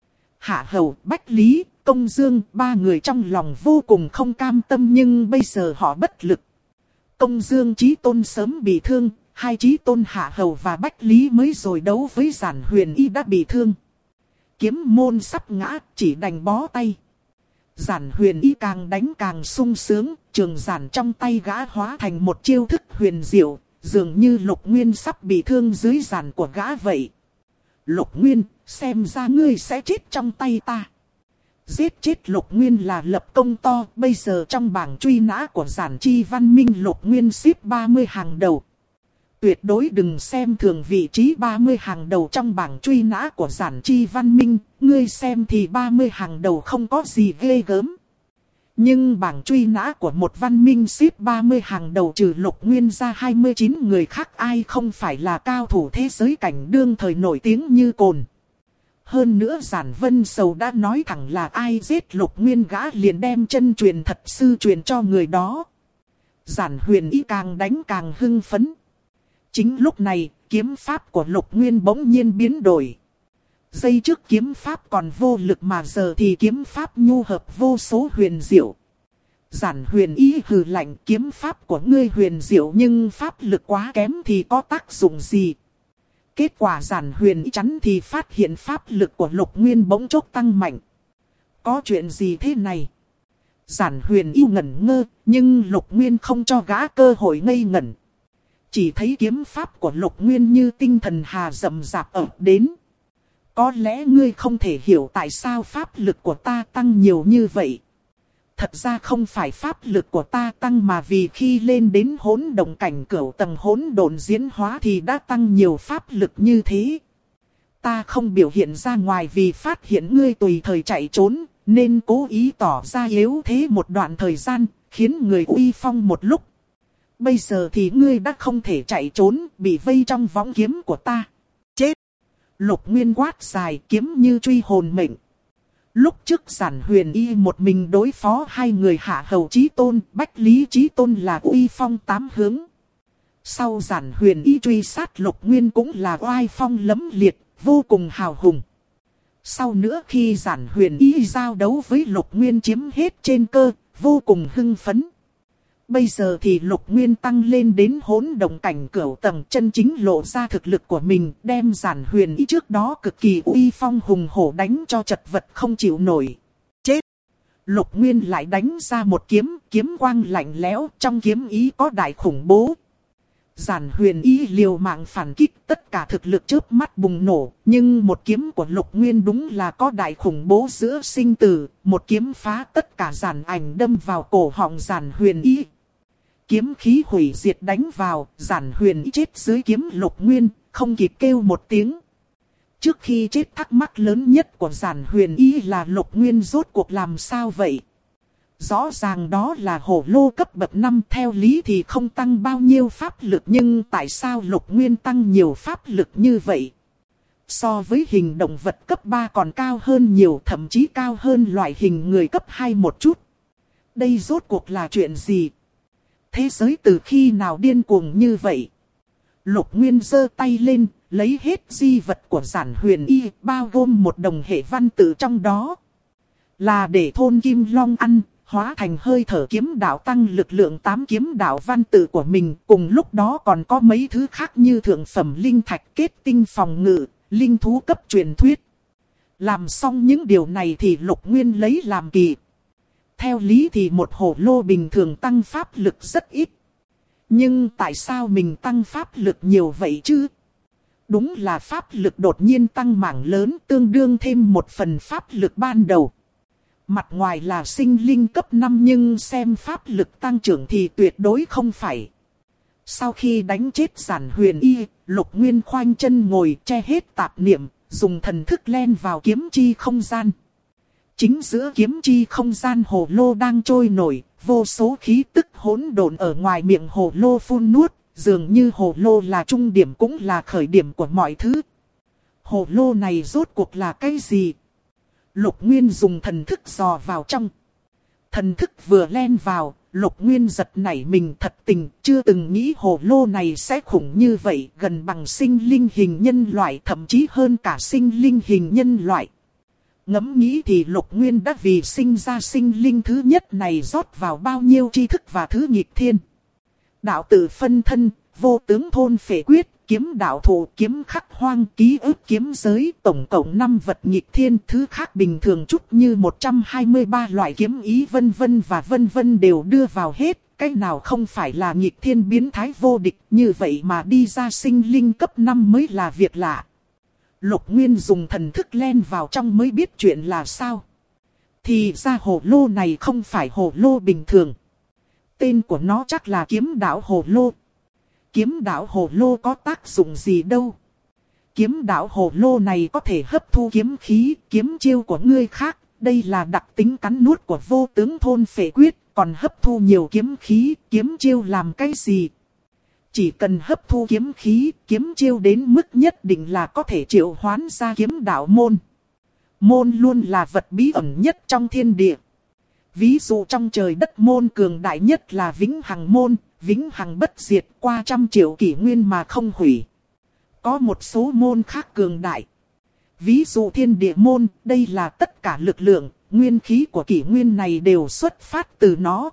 Hạ Hầu, Bách Lý, Công Dương, 3 người trong lòng vô cùng không cam tâm nhưng bây giờ họ bất lực. Công Dương Chí Tôn sớm bị thương, 2 Chí Tôn Hạ Hầu và Bách Lý mới rồi đấu với Giản Huyền Y đã bị thương. Kiếm môn sắp ngã, chỉ đành bó tay. Giản Huyền Y càng đánh càng sung sướng, trường giản trong tay gã hóa thành một chiêu thức huyền diệu, dường như Lục Nguyên sắp bị thương dưới giản của gã vậy. Lục Nguyên, xem ra ngươi sẽ chết trong tay ta. Giết chết Lục Nguyên là lập công to, bây giờ trong bảng truy nã của Giản Chi Văn Minh Lục Nguyên xếp 30 hàng đầu. Tuyệt đối đừng xem thường vị trí 30 hàng đầu trong bảng truy nã của Giản Chi Văn Minh, ngươi xem thì 30 hàng đầu không có gì ghê gớm. Nhưng bảng truy nã của một văn minh xếp 30 hàng đầu trừ Lục Nguyên ra 29 người khác ai không phải là cao thủ thế giới cảnh đương thời nổi tiếng như cồn. Hơn nữa Giản Vân Sầu đã nói thẳng là ai giết Lục Nguyên gã liền đem chân truyền thật sư truyền cho người đó. Giản Huyền Y càng đánh càng hưng phấn. Chính lúc này, kiếm pháp của Lục Nguyên bỗng nhiên biến đổi. Giây trước kiếm pháp còn vô lực mà giờ thì kiếm pháp nhu hợp vô số huyền diệu. Giản Huyền Y hừ lạnh, kiếm pháp của ngươi huyền diệu nhưng pháp lực quá kém thì có tác dụng gì? Kết quả Giản Huyền Y chắn thì phát hiện pháp lực của Lục Nguyên bỗng chốc tăng mạnh. Có chuyện gì thế này? Giản Huyền Y ngẩn ngơ, nhưng Lục Nguyên không cho gã cơ hội ngây ngẩn. Chỉ thấy kiếm pháp của Lục Nguyên như tinh thần hà rầm rạp ập đến. Có lẽ ngươi không thể hiểu tại sao pháp lực của ta tăng nhiều như vậy. Thật ra không phải pháp lực của ta tăng mà vì khi lên đến hỗn động cảnh cửu tầng hỗn độn diễn hóa thì đã tăng nhiều pháp lực như thế. Ta không biểu hiện ra ngoài vì phát hiện ngươi tùy thời chạy trốn, nên cố ý tỏ ra yếu thế một đoạn thời gian, khiến người uy phong một lúc. Bây giờ thì ngươi đã không thể chạy trốn, bị vây trong võng kiếm của ta. Chết! Lục Nguyên quát dài, kiếm như truy hồn mệnh. Lúc trước Giản Huyền Y một mình đối phó hai người Hạ Hầu Chí Tôn, Bách Lý Chí Tôn là uy phong tám hướng. Sau Giản Huyền Y truy sát Lục Nguyên cũng là oai phong lẫm liệt, vô cùng hào hùng. Sau nữa khi Giản Huyền Y giao đấu với Lục Nguyên chiếm hết trên cơ, vô cùng hưng phấn. Bây giờ thì Lục Nguyên tăng lên đến hỗn động cảnh cửu tầng, chân chính lộ ra thực lực của mình, đem Giản Huyền Y trước đó cực kỳ uy phong hùng hổ đánh cho chật vật không chịu nổi. Chết! Lục Nguyên lại đánh ra một kiếm, kiếm quang lạnh lẽo, trong kiếm ý có đại khủng bố. Giản Huyền Y liều mạng phản kích, tất cả thực lực chớp mắt bùng nổ, nhưng một kiếm của Lục Nguyên đúng là có đại khủng bố giữa sinh tử, một kiếm phá tất cả giản ảnh đâm vào cổ họng Giản Huyền Y. Kiếm khí hủy diệt đánh vào, Giản Huyền Y chết dưới kiếm Lục Nguyên, không kịp kêu một tiếng. Trước khi chết thắc mắc lớn nhất của Giản Huyền Y là Lục Nguyên rốt cuộc làm sao vậy? Rõ ràng đó là hổ lô cấp bậc 5, theo lý thì không tăng bao nhiêu pháp lực, nhưng tại sao Lục Nguyên tăng nhiều pháp lực như vậy? So với hình động vật cấp 3 còn cao hơn nhiều, thậm chí cao hơn loại hình người cấp 2 một chút. Đây rốt cuộc là chuyện gì? Thế giới từ khi nào điên cuồng như vậy? Lục Nguyên giơ tay lên, lấy hết di vật của Giản Huyền Y, bao gồm một đồng hệ văn tự trong đó. Là để thôn Kim Long ăn, hóa thành hơi thở kiếm đạo tăng lực lượng 8 kiếm đạo văn tự của mình. Cùng lúc đó còn có mấy thứ khác như thượng phẩm linh thạch, kết tinh phòng ngự, linh thú cấp truyền thuyết. Làm xong những điều này thì Lục Nguyên lấy làm kỳ. Theo lý thì một hổ lô bình thường tăng pháp lực rất ít. Nhưng tại sao mình tăng pháp lực nhiều vậy chứ? Đúng là pháp lực đột nhiên tăng mảng lớn, tương đương thêm một phần pháp lực ban đầu. Mặt ngoài là sinh linh cấp 5 nhưng xem pháp lực tăng trưởng thì tuyệt đối không phải. Sau khi đánh chết Giản Huyền Y, Lục Nguyên khoanh chân ngồi che hết tạp niệm, dùng thần thức len vào kiếm chi không gian. Chính giữa kiếm chi không gian hồ lô đang trôi nổi, vô số khí tức hỗn độn ở ngoài miệng hồ lô phun nuốt, dường như hồ lô là trung điểm cũng là khởi điểm của mọi thứ. Hồ lô này rốt cuộc là cái gì? Lục Nguyên dùng thần thức dò vào trong. Thần thức vừa len vào, Lục Nguyên giật nảy mình thật tình, chưa từng nghĩ hồ lô này sẽ khủng như vậy, gần bằng sinh linh hình nhân loại, thậm chí hơn cả sinh linh hình nhân loại. Ngẫm nghĩ thì Lục Nguyên đã vì sinh ra sinh linh thứ nhất này rót vào bao nhiêu tri thức và thứ nghịch thiên. Đạo tử phân thân, vô tướng thôn phệ quyết, kiếm đạo thụ, kiếm khắc hoang, ký ức kiếm giới, tổng cộng 5 vật nghịch thiên, thứ khác bình thường chút như 123 loại kiếm ý vân vân đều đưa vào hết. Cái nào không phải là nghịch thiên biến thái vô địch, như vậy mà đi ra sinh linh cấp 5 mới là việc lạ. Lục Nguyên dùng thần thức len vào trong mới biết chuyện là sao. Thì ra hồ lô này không phải hồ lô bình thường. Tên của nó chắc là kiếm đạo hồ lô. Kiếm đạo hồ lô có tác dụng gì đâu. Kiếm đạo hồ lô này có thể hấp thu kiếm khí, kiếm chiêu của người khác. Đây là đặc tính cắn nuốt của vô tướng thôn phệ quyết. Còn hấp thu nhiều kiếm khí, kiếm chiêu làm cái gì? Chỉ cần hấp thu kiếm khí, kiếm chiêu đến mức nhất định là có thể triệu hoán ra kiếm đạo môn. Môn luôn là vật bí ẩn nhất trong thiên địa. Ví dụ trong trời đất môn cường đại nhất là Vĩnh Hằng môn, Vĩnh Hằng bất diệt, qua 100 triệu kỷ nguyên mà không hủy. Có một số môn khác cường đại. Ví dụ Thiên Địa môn, đây là tất cả lực lượng, nguyên khí của kỷ nguyên này đều xuất phát từ nó.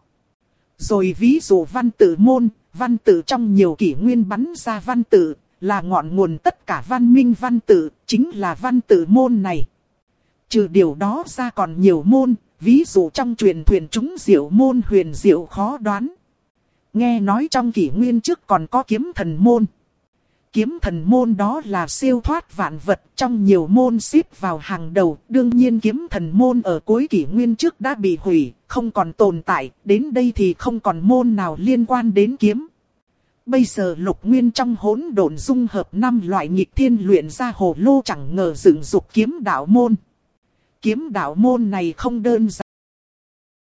Rồi ví dụ Văn Tự môn, văn tự trong nhiều kỷ nguyên bắn ra văn tự, là ngọn nguồn tất cả văn minh văn tự, chính là Văn Tự môn này. Trừ điều đó ra còn nhiều môn, ví dụ trong truyền thuyết chúng diệu môn huyền diệu khó đoán. Nghe nói trong kỷ nguyên trước còn có kiếm thần môn. Kiếm thần môn đó là siêu thoát vạn vật, trong nhiều môn xếp vào hàng đầu. Đương nhiên kiếm thần môn ở cuối kỷ nguyên trước đã bị hủy, không còn tồn tại. Đến đây thì không còn môn nào liên quan đến kiếm. Bây giờ Lục Nguyên trong hỗn độn dung hợp 5 loại nghịch thiên luyện ra hồ lô, chẳng ngờ dựng dục kiếm đạo môn. Kiếm đạo môn này không đơn giản.